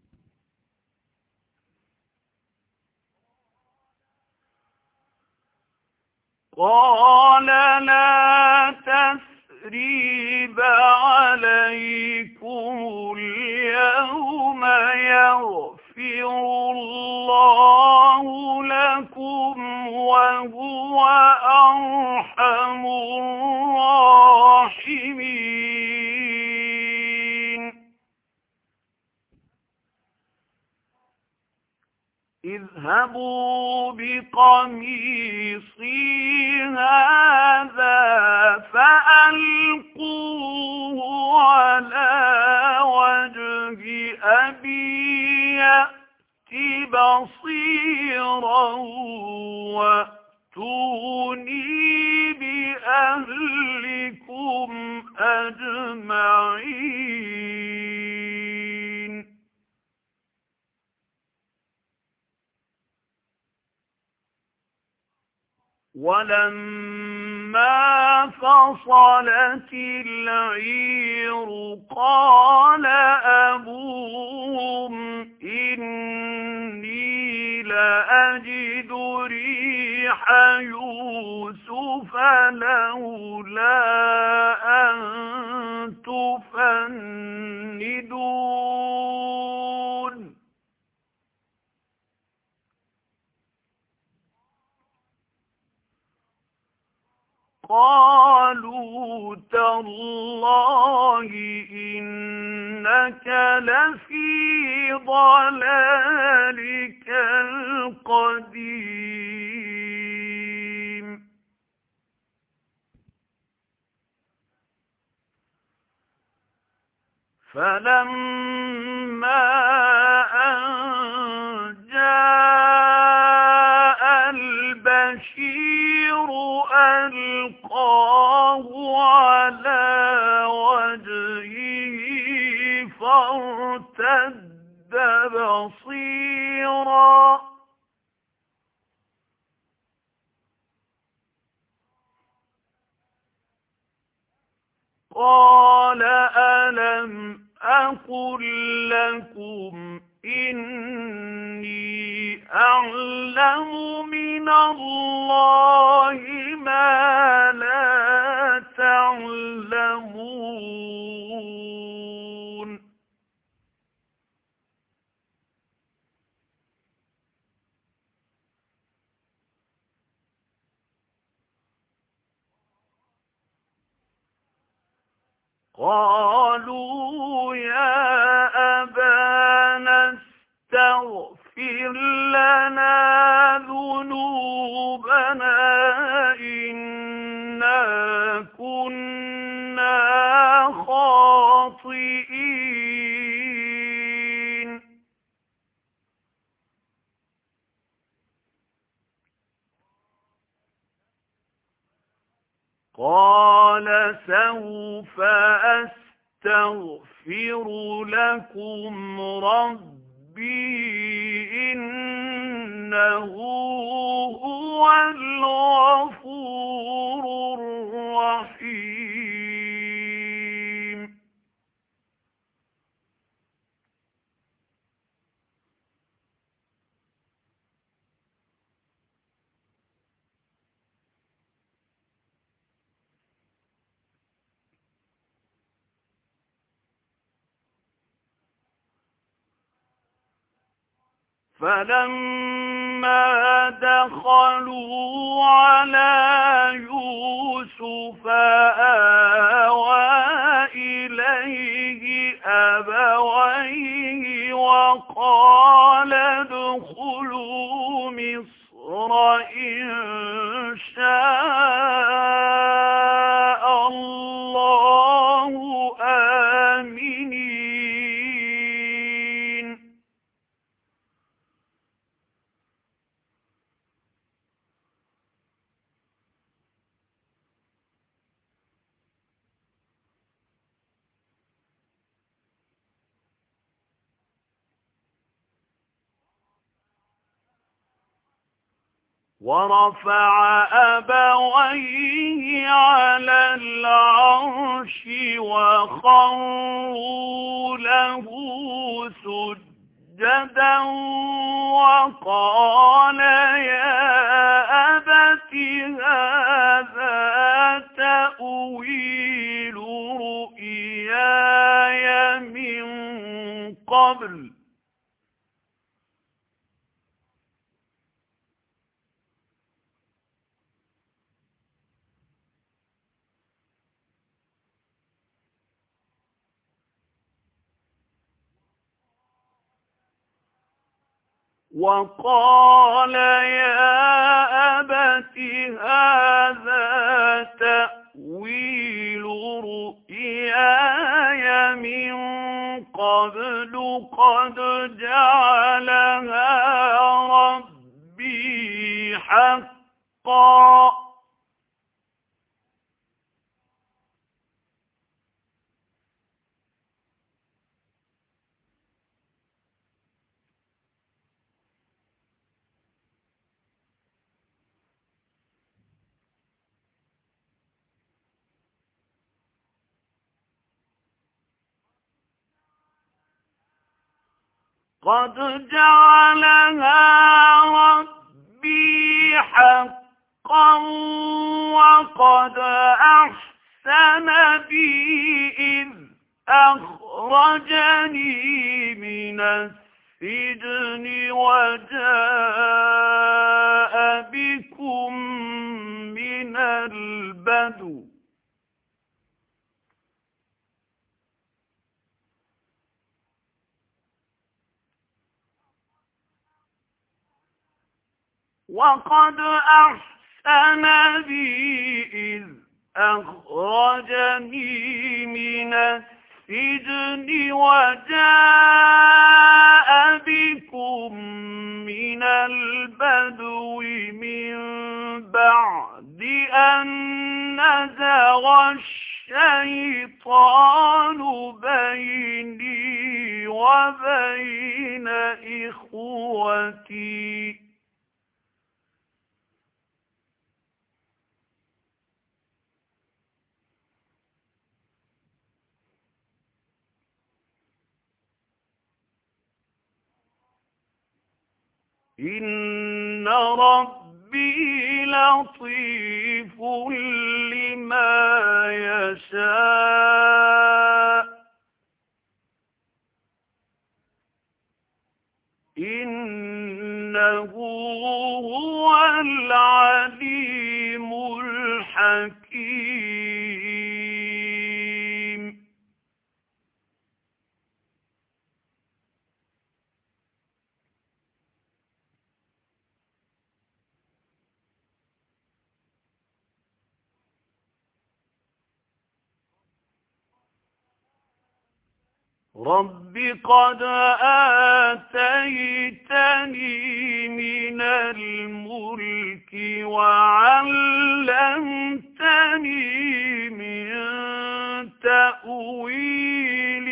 قال لا تثريب عليكم اليوم يغفر اللَّهُ لَكُمْ وَهُوَ أَرْحَمُ الرَّاحِمِينَ اذْهَبُوا بِقَمِيصِي هَٰذَا فَأَلْقُوهُ عَلَىٰ وَجْهِ أَبِي يَأْتِ بَصِيرًا وَأْتُونِي بِأَهْلِكُمْ أَجْمَعِينَ وَلَمَّا فَصَلَتِ الْعِيرُ قَالَ أَبُوهُمْ إِنِّي لَأَجِدُ رِيحَ يُوسُفَ لَوْلَا أَن تُفَنِّدُونِ قَالُوا تَاللَّهِ إِنَّكَ لَفِي ضَلَالِكَ الْقَدِيمِ فَلَمَّا أَن جَاءَ الْبَشِيرُ أَلْقَاهُ عَلَىٰ وَجْهِهِ فَارْتَدَّ بَصِيرًا قَالَ أَلَمْ أَقُل لَّكُمْ إِنِّي أَعْلَمُ مِنَ اللَّهِ مَا لَا تَعْلَمُونَ قَالُوا يَا أَبَانَا اسْتَغْفِرْ لَنَا ذُنُوبَنَا إِنَّا كُنَّا خَاطِئِينَ قَالَ سَوْفَ أَسْتَغْفِرُ لَكُمْ رَبِّي إِنَّهُ هُوَ الْغَفُورُ الرَّحِيمُ فَلَمَّا دَخَلُوا عَلَىٰ يُوسُفَ آوَىٰ إِلَيْهِ أَبَوَيْهِ وَقَالَ ادْخُلُوا مِصْرَ إِن شَاءَ اللَّهُ آمِنِينَ وَرَفَعَ أَبَوَيْهِ عَلَى الْعَرْشِ وَخَرُّوا لَهُ سُجَّدًا وَقَالَ يَا أَبَتِ هَٰذَا تَأْوِيلُ رُؤْيَايَ مِن قَبْلُ وقال يا أبت هذا تأويل رؤياي من قبل قد جعلها ربي حقا قد جعلها ربي حقا وقد أحسن بي إذ أخرجني من السجن وجاء بكم من البدو وقد أحسن بي إذ أخرجني من السجن وجاء بكم من البدو من بعد أن نزغ الشيطان بيني وبين إخوتي إن ربي لطيف لما يشاء إنه هو العليم الحكيم رب قد آتيتني من الملك وعلمتني من تأويل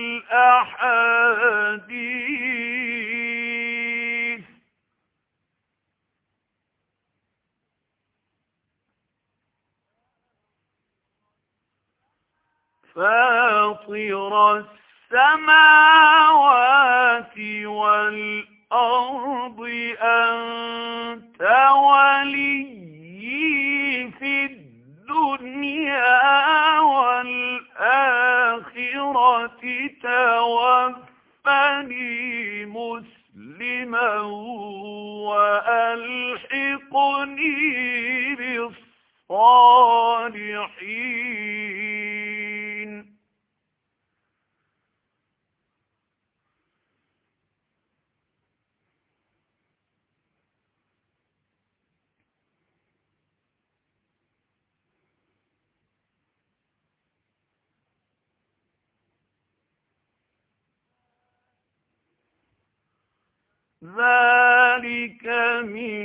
الأحاديث فاطر السماوات والأرض أنت وليي في الدنيا والآخرة توفني مسلما وألحقني بالصالحين ذلك من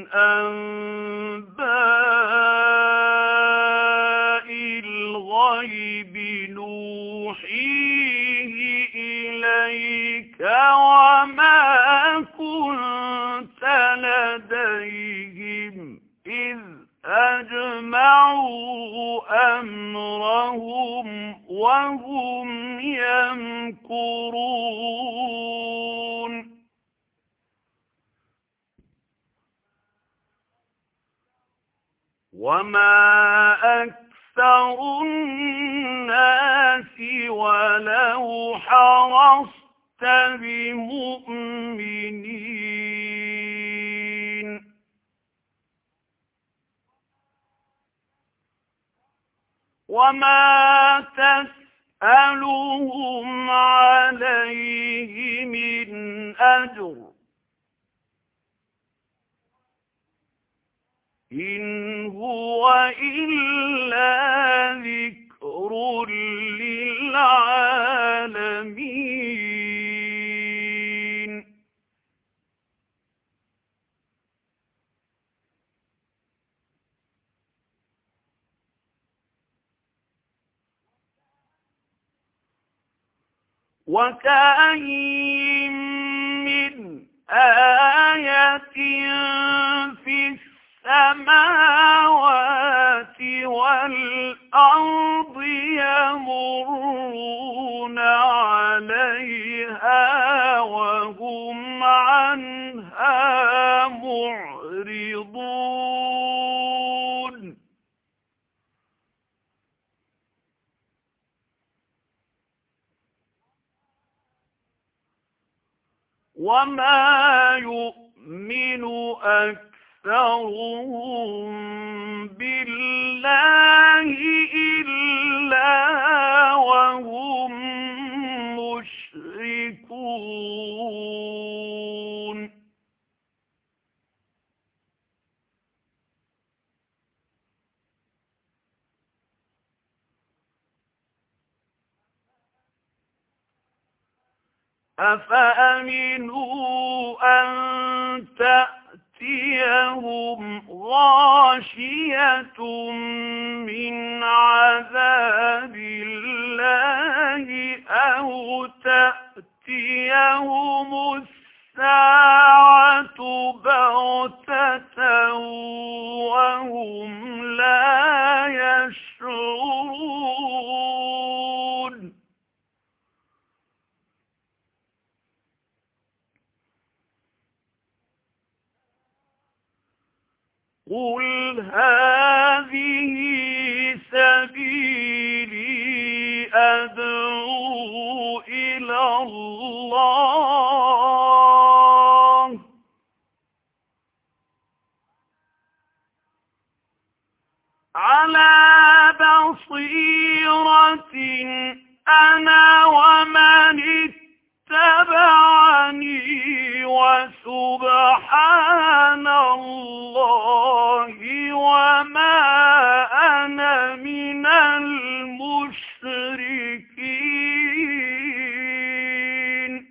أنباء الغيب نوحيه إليك وما كنت لديهم إذ أجمعوا أمرهم وهم يمكرون وما أكثر الناس ولو حرصت بمؤمنين وما تسألهم عليه من أجر إن هو إلا ذكر للعالمين وكأين من آية في السماوات والأرض يمرون عليها وهم عنها معرضون وما يؤمن أكثرهم بالله إلا وهم مشركون أفأمنوا أن تأتيهم غاشية من عذاب الله أو تأتيهم الساعة بغتة وهم لا يشعرون قل هذه سبيلي أدعو إلى الله على بصيرة أنا ومن اتبعني وسبحان الله وما أنا من المشركين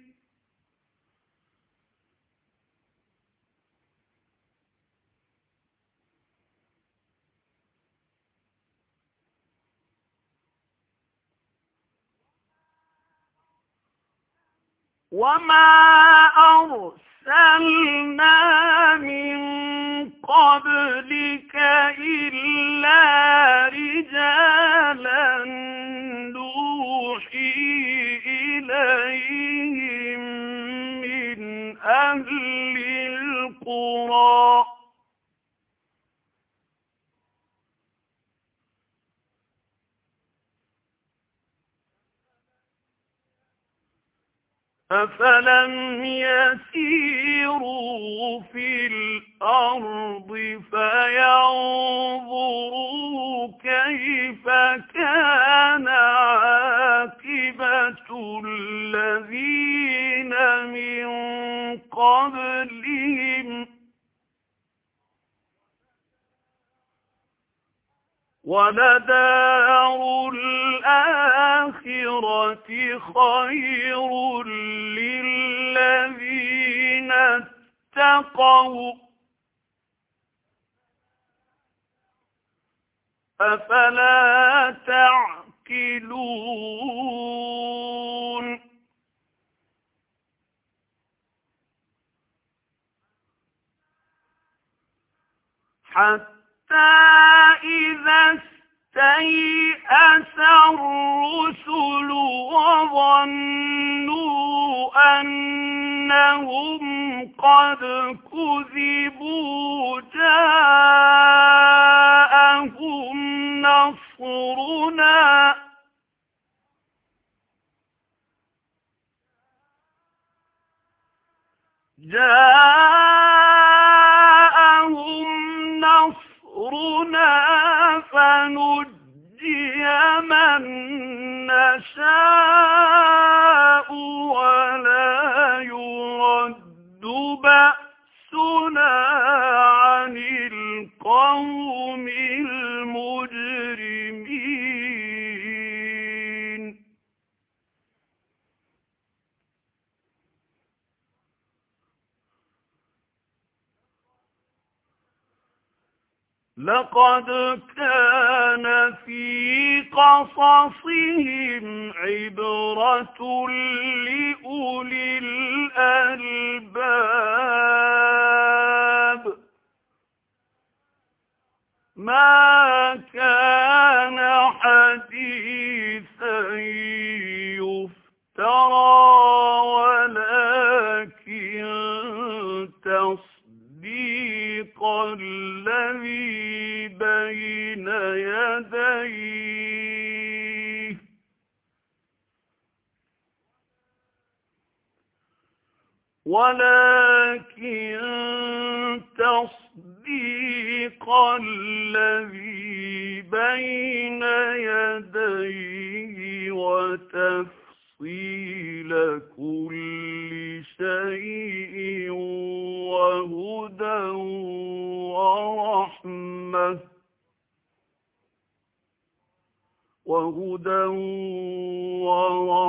وما أرسلنا من قبلك إلا رجالا نوحي إليهم من أهل القرى أفلم يسيروا في الأرض فينظروا كيف كان عاقبة الذين من قبلهم ولدار الآخرة خير للذين اتقوا أفلا تعقلون حتى إذا استيأس الرسل وظنوا أنهم قد كذبوا جاءهم نصرنا جاءهم نصرنا فنجي من نشاء ولا يرد بأسنا عن القوم القوم المجرمين لقد كان في قصصهم عبرة لأولي الألباب ما كان حديثا يفترى ولكن تصديق الذي بين يديه ولكن تصديق الذي بين يديه وتفصيل كل شيء وهدى ورحمة وهدى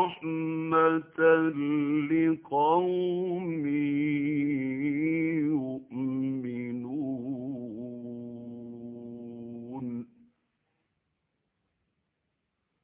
ورحمة لقوم